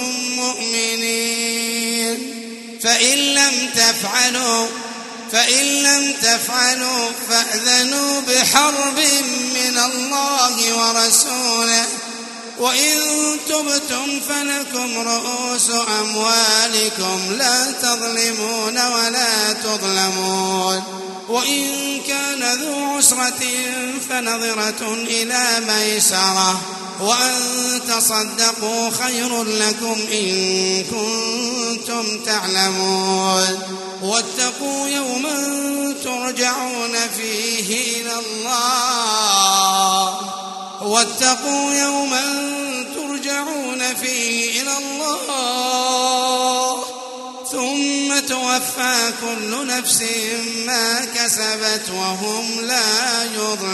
مؤمنين فإن لم تفعلوا فإن لم تفعلوا فأذنوا بحرب من الله ورسوله وإن تبتم فلكم رؤوس أموالكم لا تظلمون ولا تظلمون وإن كان ذو عسرة فنظرة إلى ميسرة وأن تصدقوا خير لكم إن كنتم تعلمون واتقوا يوما ترجعون فيه إلى الله واتقوا يوما ترجعون فيه إلى الله ثم توفى كل نفس ما كسبت وهم لا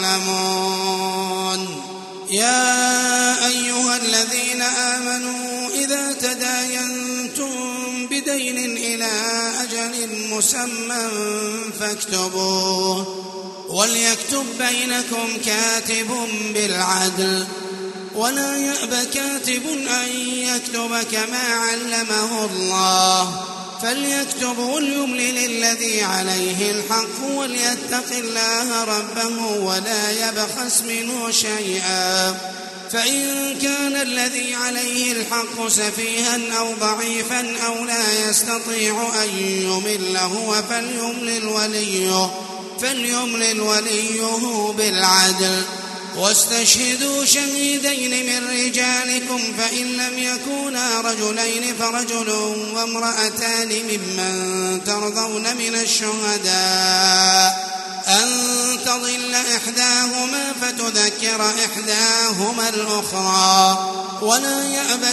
يظلمون يا أيها الذين آمنوا إذا تداينتم بدين إلى أجل مسمى فاكتبوه وليكتب بينكم كاتب بالعدل ولا يأب كاتب أن يكتب كما علمه الله فليكتب وليملل الذي عليه الحق وليتق الله ربه ولا يبخس منه شيئا فإن كان الذي عليه الحق سفيها أو ضعيفا أو لا يستطيع أن يمل هو فليملل وليه فليملل وليه بالعدل واستشهدوا شهيدين من رجالكم فإن لم يكونا رجلين فرجل وامرأتان ممن ترضون من الشهداء أن تضل إحداهما فتذكر إحداهما الأخرى ولا يأبى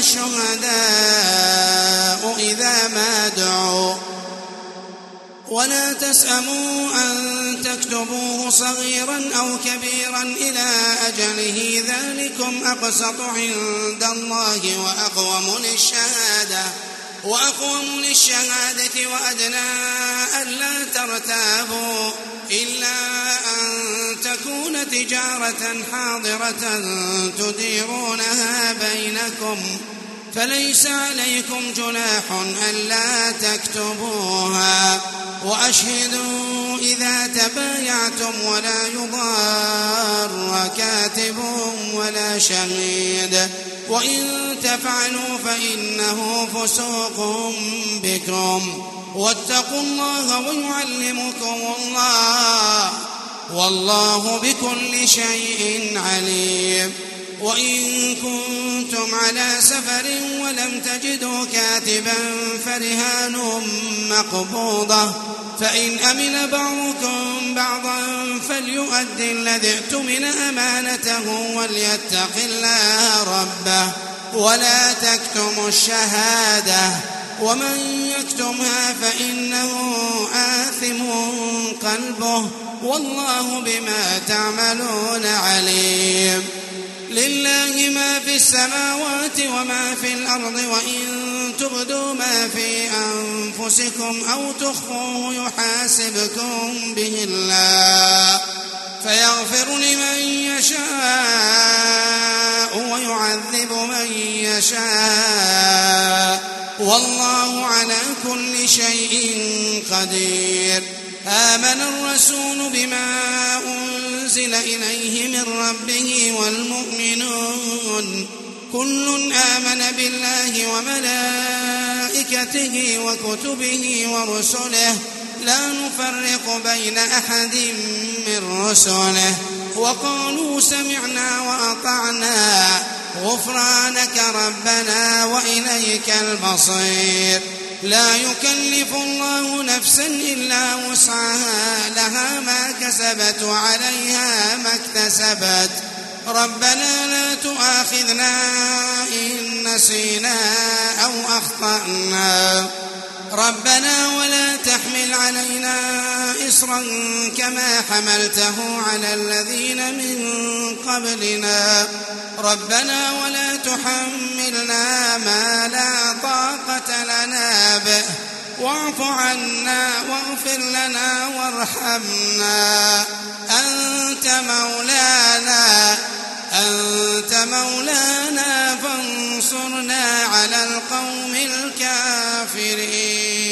الشهداء إذا ما دعوا ولا تسأموا أن تكتبوه صغيرا أو كبيرا إلى أجله ذلكم أقسط عند الله وأقوم للشهادة وأقوم للشهادة وأدنى ألا ترتابوا إلا أن تكون تجارة حاضرة تديرونها بينكم فليس عليكم جناح ألا تكتبوها وأشهدوا إذا تبايعتم ولا يضار كاتب ولا شهيد وإن تفعلوا فإنه فسوق بكم واتقوا الله ويعلمكم الله والله بكل شيء عليم وإن كنتم على سفر ولم تجدوا كاتبا فرهان مقبوضة فإن أمن بعضكم بعضا فليؤدي الذي اؤتمن أمانته وليتق الله ربه ولا تكتموا الشهادة ومن يكتمها فإنه آثم قلبه والله بما تعملون عليم. لله ما في السماوات وما في الأرض وإن تبدوا ما في أنفسكم أو تخفوه يحاسبكم به الله فيغفر لمن يشاء ويعذب من يشاء والله على كل شيء قدير. آمن الرسول بما أنزل إليه من ربه والمؤمنون كل آمن بالله وملائكته وكتبه ورسله لا نفرق بين أحد من رسله وقالوا سمعنا وأطعنا غفرانك ربنا وإليك المصير. لا يكلف الله نفسا إلا وسعها لها ما كسبت وعليها ما اكتسبت ربنا لا تؤاخذنا إن نسينا أو أخطأنا ربنا ولا تحمل علينا إصرا كما حملته على الذين من قبلنا ربنا ولا تحملنا ما لا طاقة لنا به واعف عنا واغفر لنا وارحمنا أنت مولانا أنت مولانا فانصرنا على القوم الكافرين.